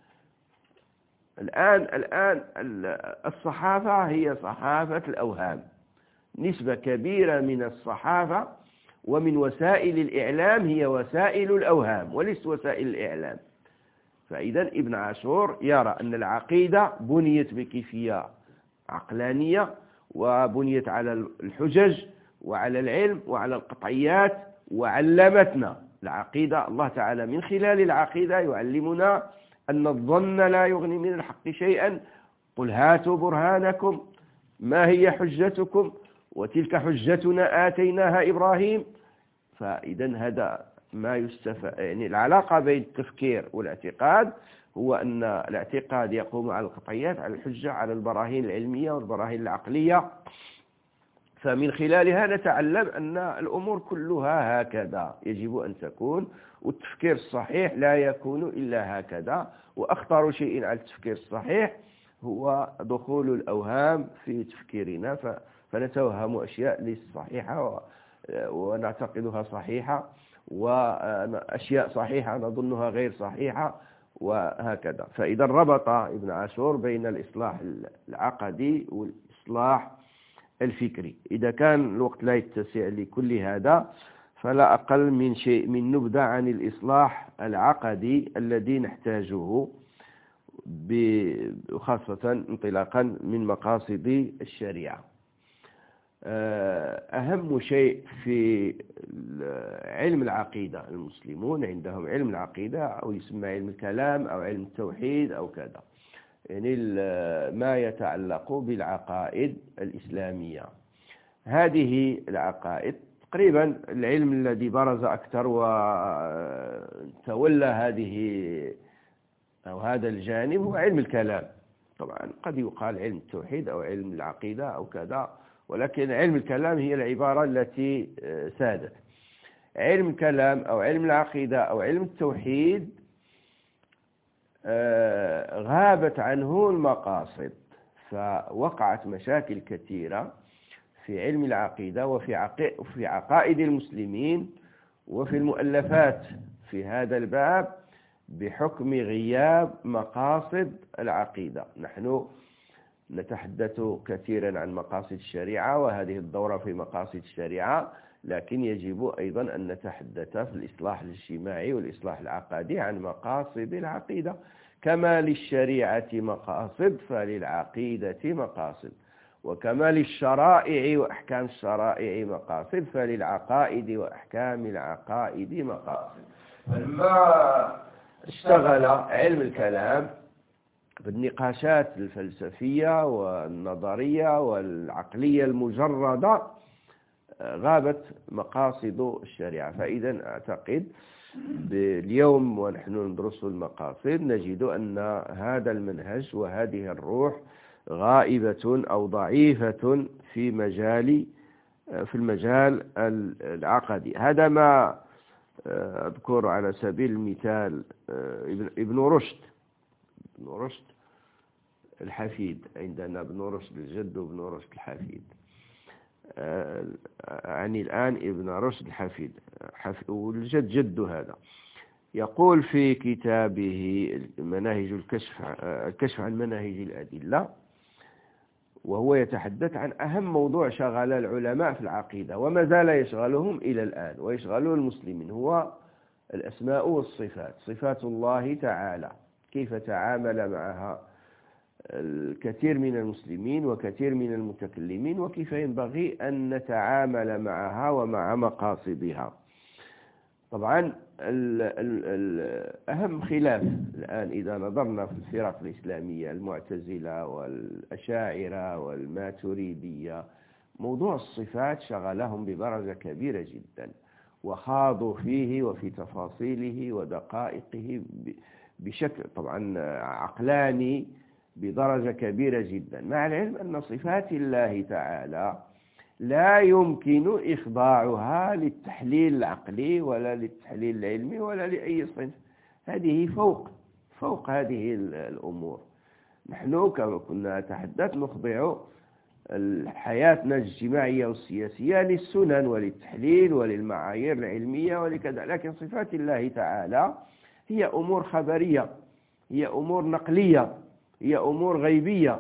الآن الصحافة هي صحافة الأوهام. نسبة كبيرة من الصحافة ومن وسائل الإعلام هي وسائل الأوهام وليس وسائل الإعلام. فإذا ابن عاشور يرى أن العقيدة بنيت بكيفية عقلانية، وبنيت على الحجج وعلى العلم وعلى القطعيات، وعلمتنا العقيدة. الله تعالى من خلال العقيدة يعلمنا أن الظن لا يغني من الحق شيئا، قل هاتوا برهانكم ما هي حجتكم وتلك حجتنا آتيناها إبراهيم. فإذا هذا ما يستفاد، يعني العلاقة بين التفكير والاعتقاد هو أن الاعتقاد يقوم على القطعيات، على الحجة، على البراهين العلمية والبراهين العقلية. فمن خلالها نتعلم أن الأمور كلها هكذا يجب أن تكون، والتفكير الصحيح لا يكون إلا هكذا. وأخطر شيء على التفكير الصحيح هو دخول الأوهام في تفكيرنا، فنتوهم أشياء ليست صحيحة ونعتقدها صحيحة، وأشياء صحيحة نظنها غير صحيحة، وهكذا. فإذا ربط ابن عاشور بين الإصلاح العقدي والإصلاح الفكري. إذا كان الوقت لا يتسع لكل هذا، فلا أقل من شيء من نبذة عن الإصلاح العقدي الذي نحتاجه، خاصة انطلاقا من مقاصد الشريعة. أهم شيء في علم العقيدة، المسلمون عندهم علم العقيدة أو يسمى علم الكلام أو علم التوحيد أو كذا، يعني ما يتعلق بالعقائد الإسلامية. هذه العقائد تقريبا العلم الذي برز أكثر وتولى هذا الجانب هو علم الكلام. طبعا قد يقال علم التوحيد أو علم العقيدة أو كذا، ولكن علم الكلام هي العبارة التي سادت. علم الكلام أو علم العقيدة أو علم التوحيد غابت عنه المقاصد، فوقعت مشاكل كثيرة في علم العقيدة وفي عقائد المسلمين وفي المؤلفات في هذا الباب بحكم غياب مقاصد العقيدة. نحن نتحدث كثيرا عن مقاصد الشريعة، وهذه الدورة في مقاصد الشريعة، لكن يجب أيضا أن نتحدث في الإصلاح الاجتماعي والإصلاح العقدي عن مقاصد العقيدة. كما للشريعة مقاصد فللعقيدة مقاصد، وكما للشرائع وأحكام الشرائع مقاصد فللعقائد وأحكام العقائد مقاصد. فلما اشتغل علم الكلام بالنقاشات الفلسفية والنظرية والعقلية المجردة غابت مقاصد الشريعة. فإذا أعتقد اليوم ونحن ندرس المقاصد نجد أن هذا المنهج وهذه الروح غائبة أو ضعيفة في المجال العقدي. هذا ما أذكر على سبيل المثال ابن رشد الحفيد. عندنا ابن رشد الجد وابن رشد الحفيد. يعني الآن ابن رشد الحفيد والجد جد هذا يقول في كتابه مناهج الكشف عن مناهج الأدلة، وهو يتحدث عن أهم موضوع شغل العلماء في العقيدة وما زال يشغلهم إلى الآن ويشغل المسلمين، هو الأسماء والصفات. صفات الله تعالى كيف تعامل معها الكثير من المسلمين وكثير من المتكلمين، وكيف ينبغي أن نتعامل معها ومع مقاصدها. طبعا أهم خلاف الآن إذا نظرنا في الفرق الإسلامية المعتزلة والأشاعرة والماتريدية، موضوع الصفات شغلهم بدرجة كبيرة جدا، وخاضوا فيه وفي تفاصيله ودقائقه بشكل طبعا عقلاني بدرجة كبيرة جدا، مع العلم أن صفات الله تعالى لا يمكن إخضاعها للتحليل العقلي ولا للتحليل العلمي ولا لأي صنف. هذه فوق هذه الأمور. نحن كما كنا نتحدث نخضع حياتنا الاجتماعية والسياسية للسنن وللتحليل وللمعايير العلمية ولكذا، لكن صفات الله تعالى هي أمور خبرية، هي أمور نقلية، هي أمور غيبية.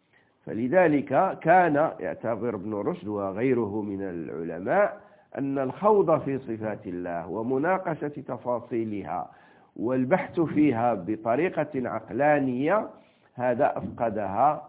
فلذلك كان يعتبر ابن رشد وغيره من العلماء أن الخوض في صفات الله ومناقشة تفاصيلها والبحث فيها بطريقة عقلانية هذا أفقدها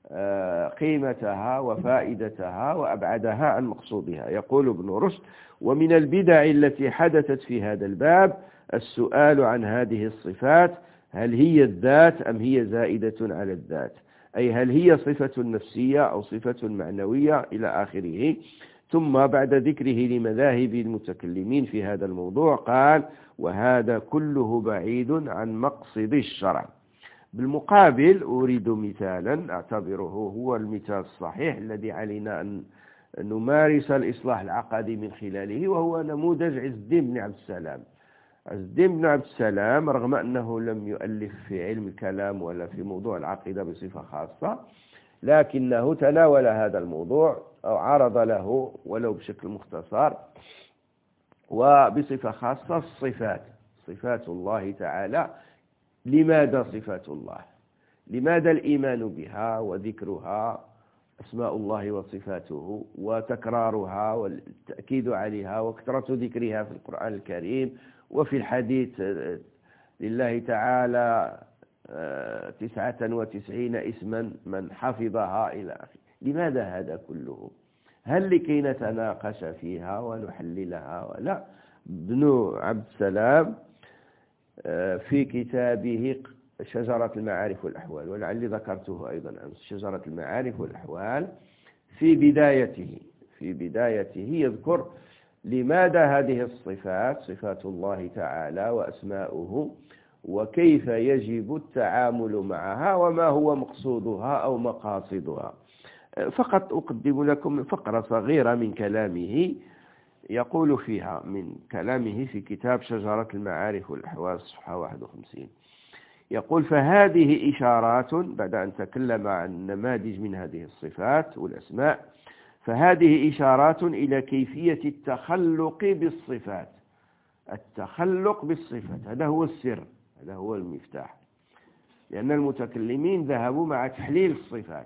قيمتها وفائدتها وأبعدها عن مقصودها. يقول ابن رشد: ومن البدع التي حدثت في هذا الباب السؤال عن هذه الصفات، هل هي الذات أم هي زائدة على الذات؟ أي هل هي صفة نفسية أو صفة معنوية إلى آخره. ثم بعد ذكره لمذاهب المتكلمين في هذا الموضوع قال: وهذا كله بعيد عن مقصد الشرع. بالمقابل أريد مثالا أعتبره هو المثال الصحيح الذي علينا أن نمارس الإصلاح العقدي من خلاله، وهو نموذج عز الدين بن عبد السلام. عز الدين بن عبد السلام رغم أنه لم يؤلف في علم الكلام ولا في موضوع العقيدة بصفة خاصة، لكنه تناول هذا الموضوع أو عرض له ولو بشكل مختصر وبصفة خاصة الصفات، صفات الله تعالى. لماذا صفات الله؟ لماذا الإيمان بها وذكرها، أسماء الله وصفاته وتكرارها والتأكيد عليها وكثرة ذكرها في القرآن الكريم وفي الحديث لله تعالى 99 اسما من حفظها إلى آخره. لماذا هذا كله؟ هل لكي نتناقش فيها ونحللها ولا؟ ابن عبد السلام في كتابه شجرة المعارف والأحوال، ولعلي ذكرته أيضا أمس، شجرة المعارف والأحوال، في بدايته يذكر لماذا هذه الصفات، صفات الله تعالى وأسماؤه، وكيف يجب التعامل معها وما هو مقصودها أو مقاصدها. فقط أقدم لكم فقرة صغيرة من كلامه يقول فيها، من كلامه في كتاب شجرة المعارف والأحوال صفحة 51، يقول: فهذه إشارات، بعد أن تكلم عن نماذج من هذه الصفات والأسماء، فهذه إشارات إلى كيفية التخلق بالصفات. التخلق بالصفات هذا هو السر، هذا هو المفتاح، لأن المتكلمين ذهبوا مع تحليل الصفات.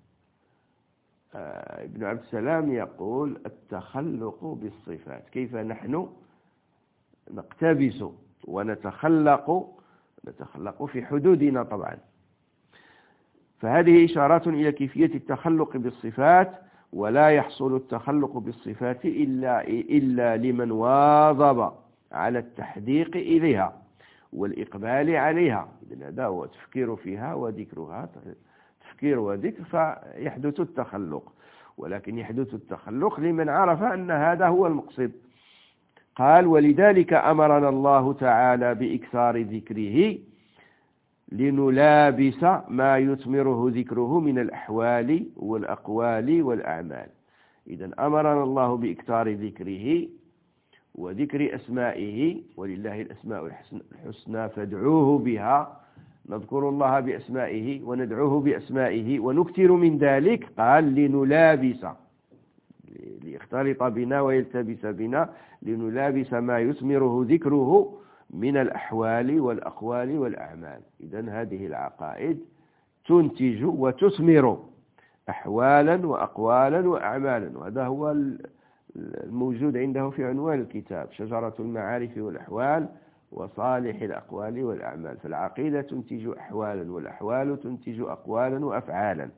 ابن عبد السلام يقول: التخلق بالصفات، كيف نحن نقتبس ونتخلق في حدودنا طبعا. فهذه إشارات إلى كيفية التخلق بالصفات، ولا يحصل التخلق بالصفات إلا لمن واظب على التحديق إليها والإقبال عليها. إذن هذا هو التفكير فيها وذكرها، تفكير وذكر، فيحدث التخلق، ولكن يحدث التخلق لمن عرف أن هذا هو المقصد. قال: ولذلك أمرنا الله تعالى بإكثار ذكره لنلابس ما يثمره ذكره من الأحوال والأقوال والأعمال. إذن أمرنا الله بإكثار ذكره وذكر أسمائه، ولله الأسماء الحسنى فادعوه بها. نذكر الله بأسمائه وندعوه بأسمائه ونكثر من ذلك. قال: لنلابس، ليختلط بنا ويلتبس بنا، لنلابس ما يثمره ذكره من الأحوال والأقوال والأعمال. إذن هذه العقائد تنتج وتثمر أحوالا وأقوالا وأعمالا، وهذا هو الموجود عنده في عنوان الكتاب، شجرة المعارف والأحوال وصالح الأقوال والأعمال. فالعقيدة تنتج أحوالا، والأحوال تنتج أقوالا وأفعالا،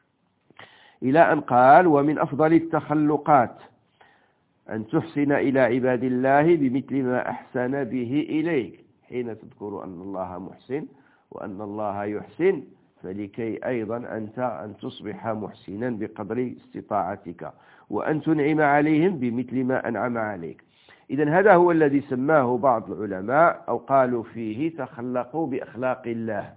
إلى أن قال: ومن أفضل التخلقات أن تحسن إلى عباد الله بمثل ما أحسن به إليك. حين تذكر أن الله محسن وأن الله يحسن، فلكي أيضا أنت أن تصبح محسنا بقدر استطاعتك، وأن تنعم عليهم بمثل ما أنعم عليك. إذن هذا هو الذي سماه بعض العلماء أو قالوا فيه: تخلقوا بأخلاق الله.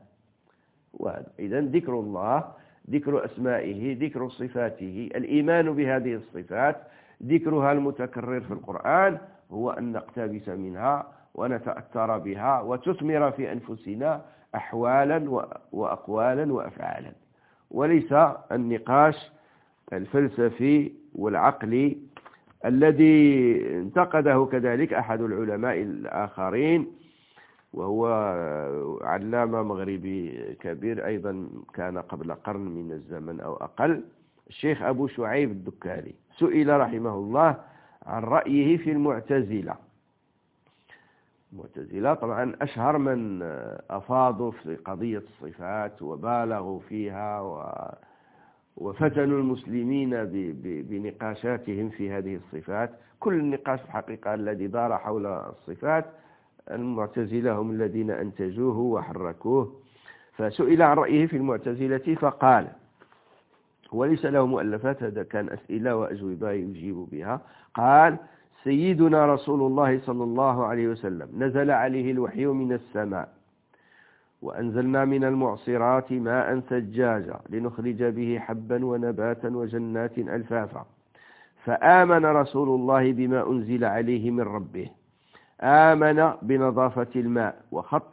إذن ذكر الله، ذكر أسمائه، ذكر صفاته، الإيمان بهذه الصفات، ذكرها المتكرر في القرآن، هو أن نقتبس منها ونتأثر بها وتثمر في أنفسنا أحوالا وأقوالا وأفعالا، وليس النقاش الفلسفي والعقلي الذي انتقده كذلك أحد العلماء الآخرين، وهو علامة مغربي كبير أيضا، كان قبل قرن من الزمن أو أقل، الشيخ أبو شعيب الدكالي. سئل رحمه الله عن رأيه في المعتزلة. المعتزلة طبعا أشهر من أفاضوا في قضية الصفات وبالغوا فيها وفتنوا المسلمين بنقاشاتهم في هذه الصفات. كل النقاش في الحقيقة الذي دار حول الصفات، المعتزلة هم الذين أنتجوه وحركوه. فسئل عن رأيه في المعتزلة فقال، وليس له مؤلفات، هذا كان أسئلة وأجوبة يجيب بها، قال: سيدنا رسول الله صلى الله عليه وسلم نزل عليه الوحي من السماء، وأنزلنا من المعصرات ماء ثجاجا لنخرج به حبا ونباتا وجنات ألفافا، فآمن رسول الله بما أنزل عليه من ربه، آمن بنظافة الماء،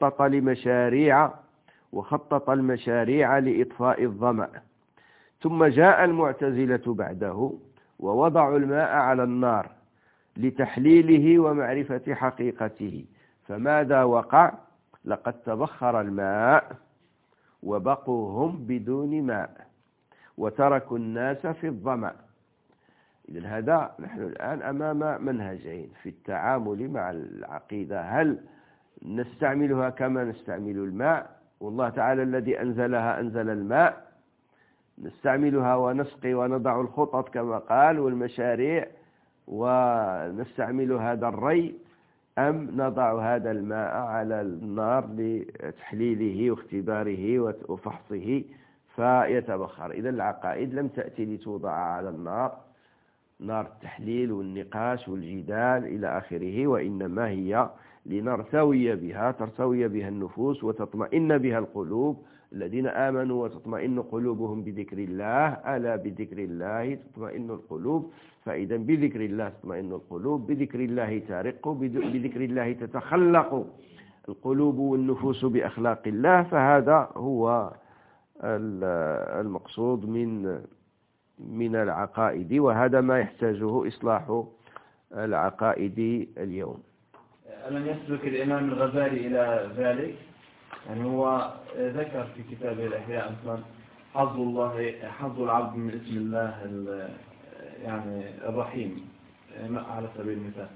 وخطط المشاريع لإطفاء الظمأ. ثم جاء المعتزلة بعده ووضعوا الماء على النار لتحليله ومعرفة حقيقته، فماذا وقع؟ لقد تبخر الماء وبقوا هم بدون ماء وتركوا الناس في الظمأ. إذن هذا نحن الآن أمام منهجين في التعامل مع العقيدة: هل نستعملها كما نستعمل الماء، والله تعالى الذي أنزلها أنزل الماء، نستعملها ونسقي ونضع الخطط كما قال والمشاريع ونستعمل هذا الري، أم نضع هذا الماء على النار لتحليله واختباره وفحصه فيتبخر. إذا العقائد لم تأتي لتوضع على النار، نار التحليل والنقاش والجدال إلى آخره، وإنما هي لنرتوي بها، ترتوي بها النفوس وتطمئن بها القلوب. الذين آمنوا وتطمئن قلوبهم بذكر الله، ألا بذكر الله تطمئن القلوب. فإذا بذكر الله تطمئن القلوب، بذكر الله ترق، بذكر الله تتخلق القلوب والنفوس بأخلاق الله. فهذا هو المقصود من العقائد، وهذا ما يحتاجه إصلاح العقائد اليوم. ألم يسلك الإمام الغزالي إلى ذلك؟ يعني هو ذكر في كتابه الإحياء مثلا حظ العبد من اسم الله يعني الرحيم على سبيل المثال.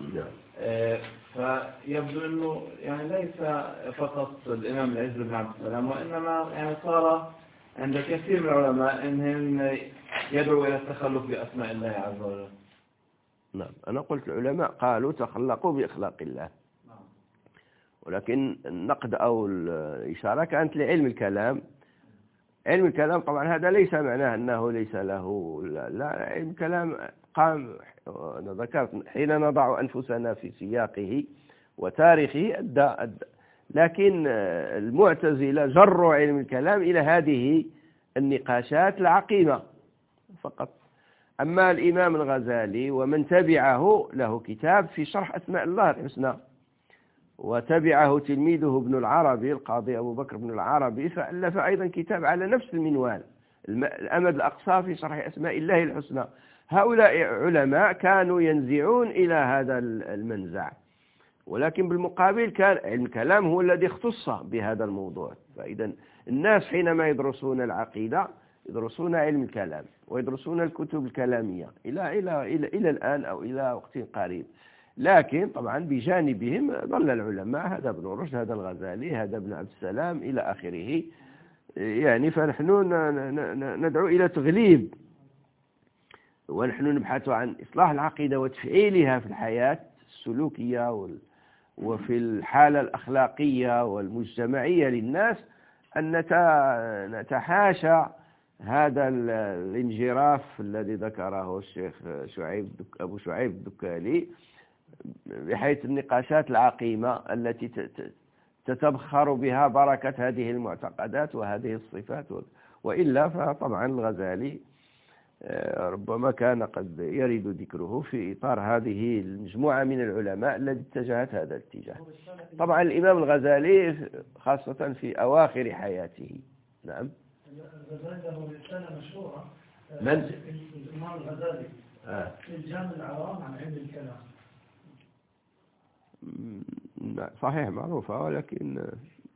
فيبدو أنه يعني ليس فقط الإمام العز بن عبد السلام، وإنما يعني صار عند كثير من العلماء أنهم يدعو إلى التخلق بأسماء الله عز وجل. نعم، أنا قلت العلماء قالوا تخلقوا بأخلاق الله، ولكن النقد أو الإشارة كانت لعلم الكلام. علم الكلام طبعا هذا ليس معناه أنه ليس له، لا، علم الكلام قام، أنا ذكرت حين نضع أنفسنا في سياقه وتاريخه أدى. لكن المعتزلة جروا علم الكلام إلى هذه النقاشات العقيمة فقط. أما الإمام الغزالي ومن تبعه له كتاب في شرح أسماء الله الحسنى، وتبعه تلميذه ابن العربي القاضي أبو بكر بن العربي، فألف أيضا كتاب على نفس المنوال، الأمد الأقصى في شرح أسماء الله الحسنى. هؤلاء علماء كانوا ينزعون إلى هذا المنزع، ولكن بالمقابل كان علم الكلام هو الذي اختص بهذا الموضوع. فإذا الناس حينما يدرسون العقيدة يدرسون علم الكلام ويدرسون الكتب الكلامية إلى الآن أو إلى وقت قريب. لكن طبعا بجانبهم ظل العلماء، هذا ابن رشد، هذا الغزالي، هذا ابن عبد السلام إلى آخره. يعني فنحن ندعو إلى تغليب، ونحن نبحث عن إصلاح العقيدة وتفعيلها في الحياة السلوكية وفي الحالة الأخلاقية والمجتمعية للناس، أن نتحاشى هذا الانجراف الذي ذكره الشيخ أبو شعيب الدكالي، بحيث النقاشات العقيمة التي تتبخر بها بركة هذه المعتقدات وهذه الصفات. وإلا فطبعا الغزالي ربما كان قد يرد ذكره في إطار هذه المجموعة من العلماء التي اتجهت هذا الاتجاه. طبعا الإمام الغزالي خاصة في أواخر حياته. نعم. الغزالي له رسالة مشهورة. من؟ الإمام الغزالي في الجامع العوام عن علم الكلام. صحيح، معروفة، ولكن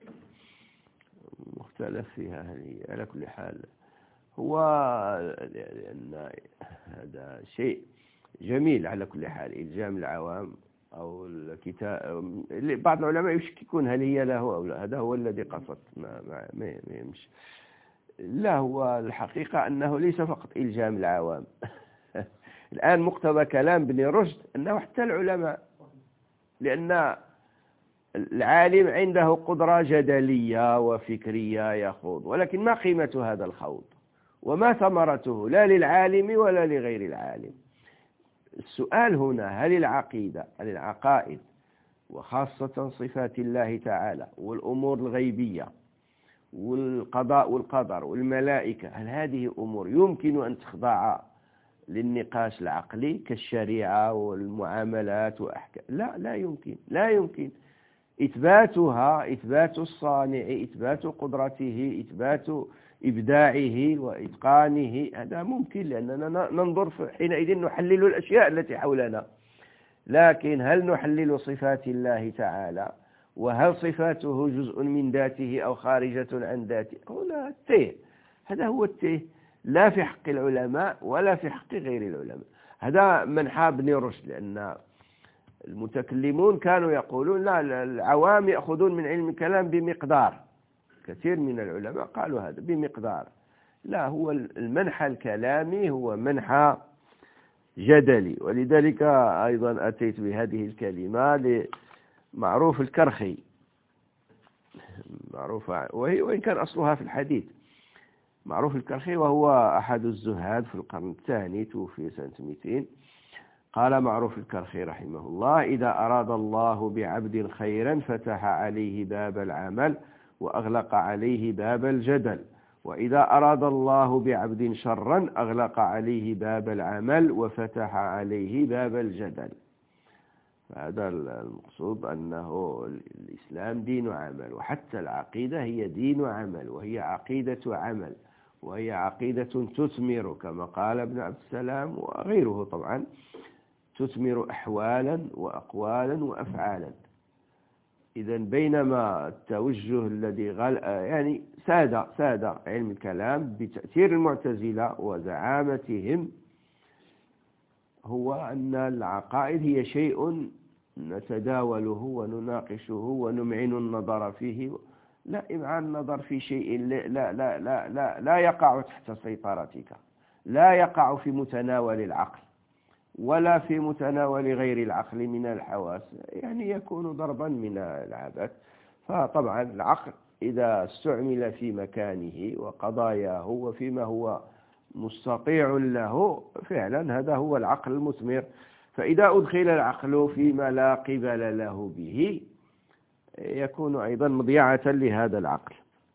مختلف فيها. على كل حال هو لأن هذا شيء جميل على كل حال، إلجام العوام أو الكتاب. بعض العلماء يشككون هل هي له أو لا، هذا هو الذي قصد. ما يمشي. لا، هو الحقيقة أنه ليس فقط إلجام العوام. الآن مقتضى كلام ابن رشد أنه حتى العلماء، لأن العالم عنده قدرة جدلية وفكرية يخوض، ولكن ما قيمة هذا الخوض وما ثمرته لا للعالم ولا لغير العالم؟ السؤال هنا: هل العقائد وخاصة صفات الله تعالى والأمور الغيبية والقضاء والقدر والملائكة، هل هذه أمور يمكن أن تخضع للنقاش العقلي كالشريعة والمعاملات وأحكام؟ لا يمكن إثباتها، إثبات الصانع، إثبات قدرته، إثبات إبداعه وإتقانه، هذا ممكن، لأننا ننظر حينئذ نحلل الأشياء التي حولنا. لكن هل نحلل صفات الله تعالى؟ وهل صفاته جزء من ذاته أو خارجة عن ذاته؟ هنا التيه، هذا هو التيه، لا في حق العلماء ولا في حق غير العلماء. هذا منحى ابن رشد، لأن المتكلمون كانوا يقولون لا، العوام يأخذون من علم الكلام بمقدار. كثير من العلماء قالوا هذا بمقدار. لا، هو المنحى الكلامي هو منحى جدلي. ولذلك أيضا أتيت بهذه الكلمة لمعروف الكرخي، معروفة وإن كان أصلها في الحديث. معروف الكرخي وهو أحد الزهاد في القرن الثاني، توفي سنة 200. قال معروف الكرخي رحمه الله: إذا أراد الله بعبد خيرا فتح عليه باب العمل وأغلق عليه باب الجدل، وإذا أراد الله بعبد شرا أغلق عليه باب العمل وفتح عليه باب الجدل. هذا المقصود، أنه الإسلام دين عمل، وحتى العقيدة هي دين عمل، وهي عقيدة عمل، وهي عقيدة تثمر كما قال ابن عبد السلام وغيره طبعا، تثمر أحوالا وأقوالا وأفعالا. إذن بينما التوجه الذي يعني ساد علم الكلام بتأثير المعتزلة وزعامتهم هو أن العقائد هي شيء نتداوله ونناقشه ونمعن النظر فيه. لا، إمعان النظر في شيء لا يقع تحت سيطرتك، لا يقع في متناول العقل ولا في متناول غير العقل من الحواس، يعني يكون ضربا من العبث. فطبعا العقل إذا استعمل في مكانه وقضاياه وفيما هو مستطيع له فعلا، هذا هو العقل المثمر. فإذا أدخل العقل فيما لا قبل له به يكون أيضا مضيعة لهذا العقل.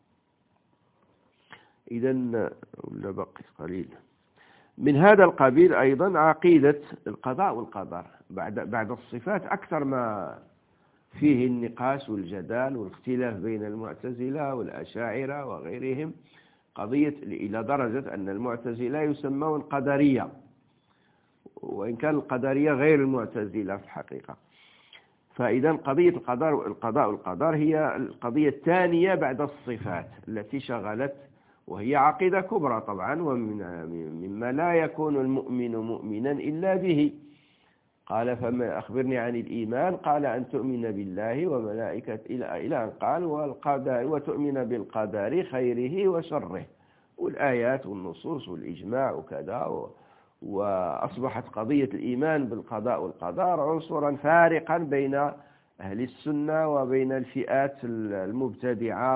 إذن ولا بقي قليل من هذا القبيل أيضا عقيدة القضاء والقدر بعد الصفات، أكثر ما فيه النقاش والجدال والاختلاف بين المعتزلة والأشاعرة وغيرهم، قضية إلى درجة أن المعتزلة يسمون قدرية، وإن كان القدرية غير المعتزلة في الحقيقة. فإذا قضية القضاء والقدر هي القضية الثانية بعد الصفات التي شغلت، وهي عقيدة كبرى طبعا، ومما لا يكون المؤمن مؤمنا إلا به. قال فما أخبرني عن الإيمان؟ قال أن تؤمن بالله وملائكته إلى أن قال والقدر وتؤمن بالقدر خيره وشره، والآيات والنصوص والإجماع وكذا. وأصبحت قضية الإيمان بالقضاء والقدر عنصرا فارقا بين أهل السنة وبين الفئات المبتدعة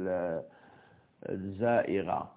والزائغة.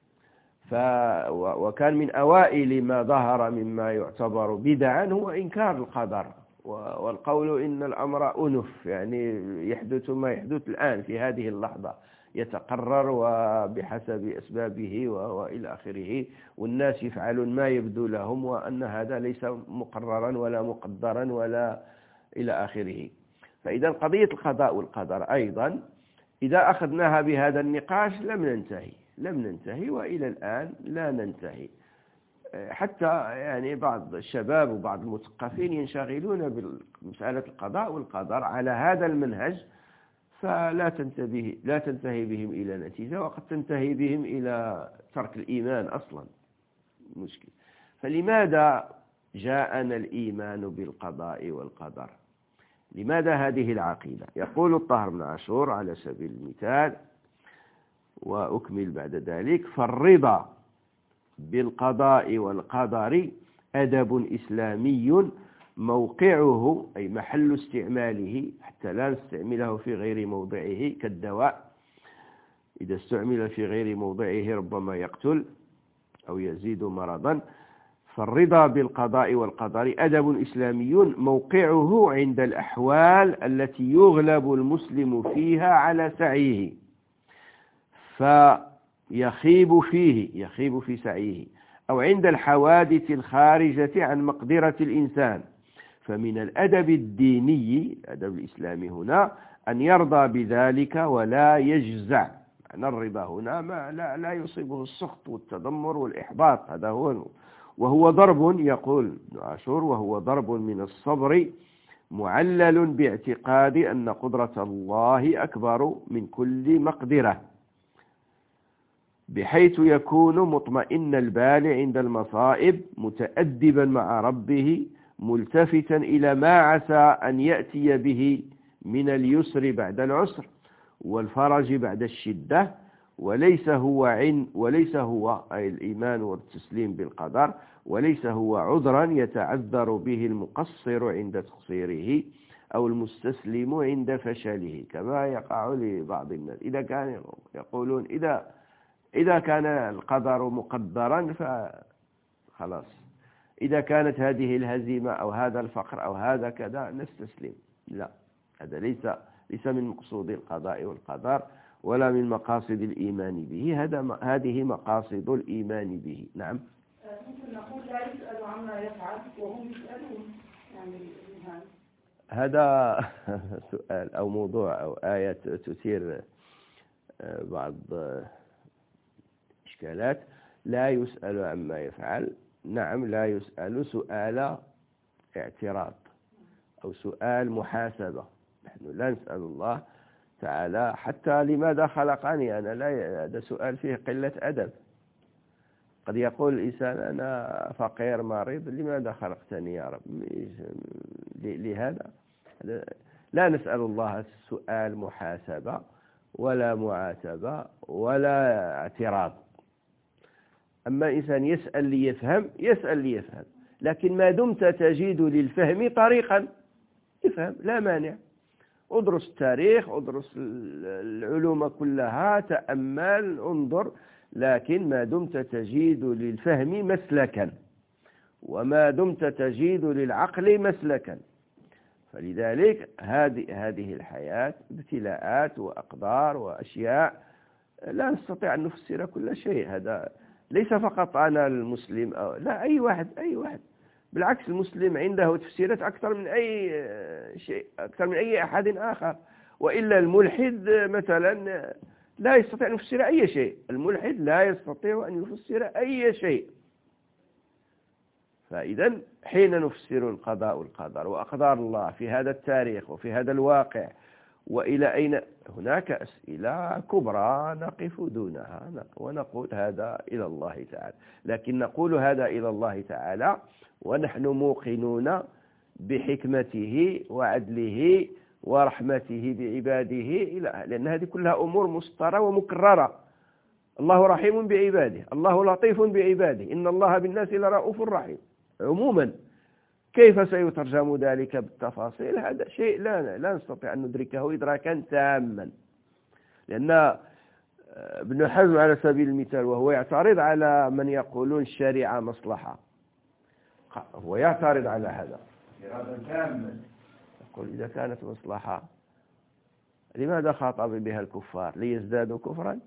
وكان من أوائل ما ظهر مما يعتبر بدعا هو إنكار القدر والقول إن الأمر أنف، يعني يحدث ما يحدث الآن في هذه اللحظة، يتقرر وبحسب أسبابه وإلى آخره، والناس يفعلون ما يبدو لهم، وأن هذا ليس مقررا ولا مقدرا ولا إلى آخره. فإذا قضية القضاء والقدر أيضا إذا أخذناها بهذا النقاش لم ننتهي وإلى الآن لا ننتهي. حتى يعني بعض الشباب وبعض المثقفين ينشغلون بمسألة القضاء والقدر على هذا المنهج، فلا تنتهي بهم إلى نتيجة، وقد تنتهي بهم إلى ترك الإيمان أصلا. مشكلة. فلماذا جاءنا الإيمان بالقضاء والقدر؟ لماذا هذه العقيدة؟ يقول الطاهر بن عاشور على سبيل المثال، وأكمل بعد ذلك: فالرضا بالقضاء والقدر أدب إسلامي موقعه أي محل استعماله، حتى لا نستعمله في غير موضعه كالدواء، إذا استعمل في غير موضعه ربما يقتل أو يزيد مرضا. فالرضا بالقضاء والقدر أدب إسلامي موقعه عند الأحوال التي يغلب المسلم فيها على سعيه فيخيب في سعيه، أو عند الحوادث الخارجة عن مقدرة الإنسان. فمن الأدب الديني، الأدب الإسلامي هنا، أن يرضى بذلك ولا يجزع. معنى الرضا هنا لا يصيبه السخط والتذمر والإحباط، هذا هو. وهو ضرب، يقول ابن عاشور، وهو ضرب من الصبر معلل باعتقاد أن قدرة الله أكبر من كل مقدرة، بحيث يكون مطمئن البال عند المصائب، متأدبا مع ربه، ملتفتا إلى ما عسى أن يأتي به من اليسر بعد العسر والفرج بعد الشدة. وليس هو أي الإيمان والتسليم بالقدر، وليس هو عذرا يتعذر به المقصر عند تقصيره أو المستسلم عند فشله، كما يقع لبعض الناس. إذا كان يقولون إذا كان القدر مقدرا فخلاص، إذا كانت هذه الهزيمة أو هذا الفقر أو هذا كذا نستسلم. لا، هذا ليس من مقصود القضاء والقدر ولا من مقاصد الإيمان به. هذه مقاصد الإيمان به. نعم. ممكن نقول لا يسأل عما يفعل وهم يسألون، يعني هذا سؤال أو موضوع أو آية تثير بعض إشكالات. لا يسأل عما يفعل، نعم، لا يسأل سؤال اعتراض أو سؤال محاسبة. نحن لا نسأل الله تعالى حتى لماذا خلقني أنا، لا، هذا سؤال فيه قلة أدب. قد يقول الإنسان أنا فقير مريض، لماذا خلقتني يا رب؟ لهذا لا نسأل الله سؤال محاسبة ولا معاتبة ولا اعتراض. أما إنسان يسأل ليفهم، لكن ما دمت تجد للفهم طريقا افهم، لا مانع. ادرس التاريخ، ادرس العلوم كلها، تأمل، انظر، لكن ما دمت تجد للفهم مسلكا، وما دمت تجد للعقل مسلكا. فلذلك هذه الحياة ابتلاءات وأقدار وأشياء لا نستطيع أن نفسر كل شيء. هذا ليس فقط أنا المسلم لا، أي واحد. بالعكس، المسلم عنده تفسيرات أكثر من أي شيء، أكثر من أي أحد آخر. وإلا الملحد مثلا لا يستطيع أن يفسر أي شيء. الملحد لا يستطيع أن يفسر أي شيء. فإذا حين نفسر القضاء والقدر وأقدار الله في هذا التاريخ وفي هذا الواقع وإلى أين، هناك أسئلة كبرى نقف دونها ونقول هذا إلى الله تعالى. لكن نقول هذا إلى الله تعالى ونحن موقنون بحكمته وعدله ورحمته بعباده، لأن هذه كلها أمور مسطرة ومكررة. الله رحيم بعباده، الله لطيف بعباده، إن الله بالناس لرؤوف رحيم. عموما كيف سيترجم ذلك بالتفاصيل؟ هذا شيء لا نستطيع أن ندركه إدراكا تاما، لأن ابن حزم على سبيل المثال وهو يعترض على من يقولون الشريعة مصلحة، هو يعترض على هذا اعتراضا تاما، يقول إذا كانت مصلحة لماذا خاطب بها الكفار؟ ليزدادوا كفرا،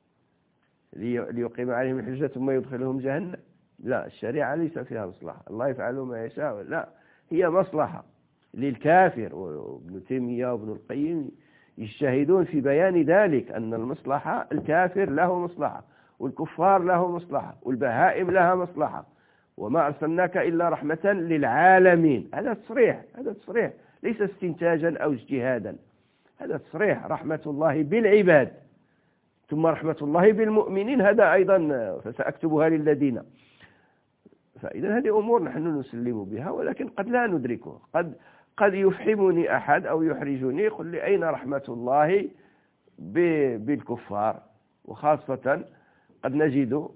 ليقيم عليهم الحجة ثم يدخلهم جهنم؟ لا، الشريعة ليس فيها مصلحة، الله يفعل ما يشاء، لا، هي مصلحة للكافر. وابن تيمية وابن القيم يجتهدون في بيان ذلك، أن المصلحة الكافر له مصلحة، والكفار له مصلحة، والبهائم لها مصلحة، وما أرسلناك إلا رحمة للعالمين. هذا تصريح ليس استنتاجا أو اجتهادا، هذا تصريح رحمة الله بالعباد ثم رحمة الله بالمؤمنين، هذا أيضا فسأكتبها للذين. فإذا هذه أمور نحن نسلم بها، ولكن قد لا ندركه، قد يفحمني أحد أو يحرجني، يقول لي أين رحمة الله بالكفار؟ وخاصة قد نجد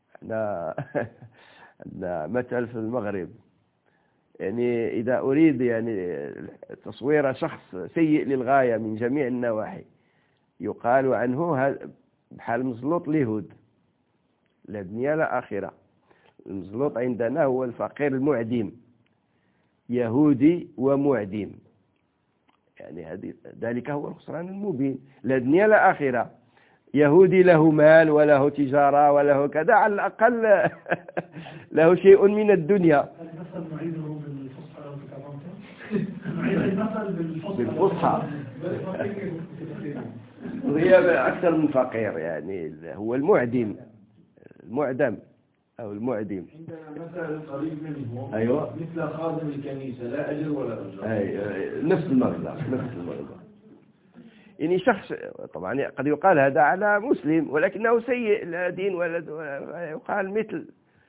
مثل في المغرب، يعني إذا أريد يعني تصوير شخص سيء للغاية من جميع النواحي، يقال عنه بحال مزلوط اليهود، لا دنيا لا آخرة. المزلوط عندنا هو الفقير المعدم، يهودي ومعدم، يعني ذلك هو الخسران المبين، لا دنيا لا آخرة. يهودي له مال وله تجارة وله كذا، على الأقل له شيء من الدنيا. المثل نعيده بالفصحى لو تكرمته، نعيد المثل بالفصحى وهي أكثر من فقير، يعني هو المعدم أو المعدم. عندنا مثل قريب منه، أيوة، مثل خادم الكنيسة، لا أجر ولا أجر. نفس المغزى. يعني شخص طبعا قد يقال هذا على مسلم ولكنه سيء لا دين ولا يقال مثل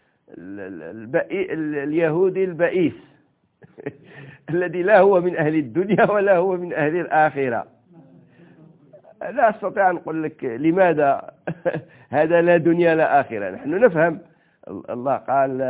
اليهودي البئيس الذي لا هو من أهل الدنيا ولا هو من أهل الآخرة. لا أستطيع أن أقول لك لماذا هذا لا دنيا لا آخرة. نحن نفهم الله قال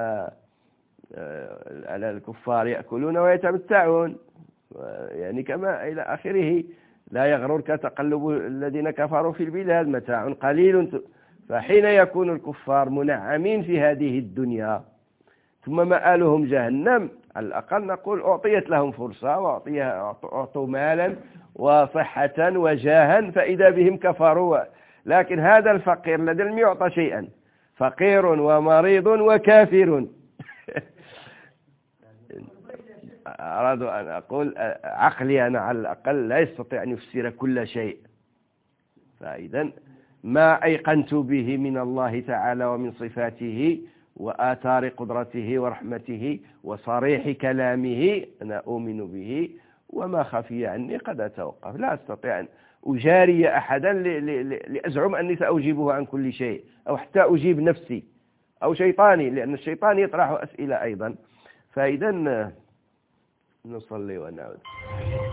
على الكفار يأكلون ويتمتعون، يعني كما إلى آخره. لا يغررك تقلب الذين كفروا في البلاد، متاع قليل. فحين يكون الكفار منعمين في هذه الدنيا ثم مآلهم جهنم، على الأقل نقول أعطيت لهم فرصة وأعطوا مالا وصحة وجاها فإذا بهم كفروا. لكن هذا الفقير الذي لم يعطى شيئا، فقير ومريض وكافر أراد أن أقول عقلي أنا على الأقل لا يستطيع أن يفسر كل شيء. فإذا ما أيقنت به من الله تعالى ومن صفاته وآثار قدرته ورحمته وصريح كلامه أنا أؤمن به، وما خفي عني قد أتوقف. لا أستطيع أن أجاري أحدا لأزعم أني سأجيبه عن كل شيء، أو حتى أجيب نفسي أو شيطاني، لأن الشيطان يطرح أسئلة أيضا. فإذا نصلي ونعود.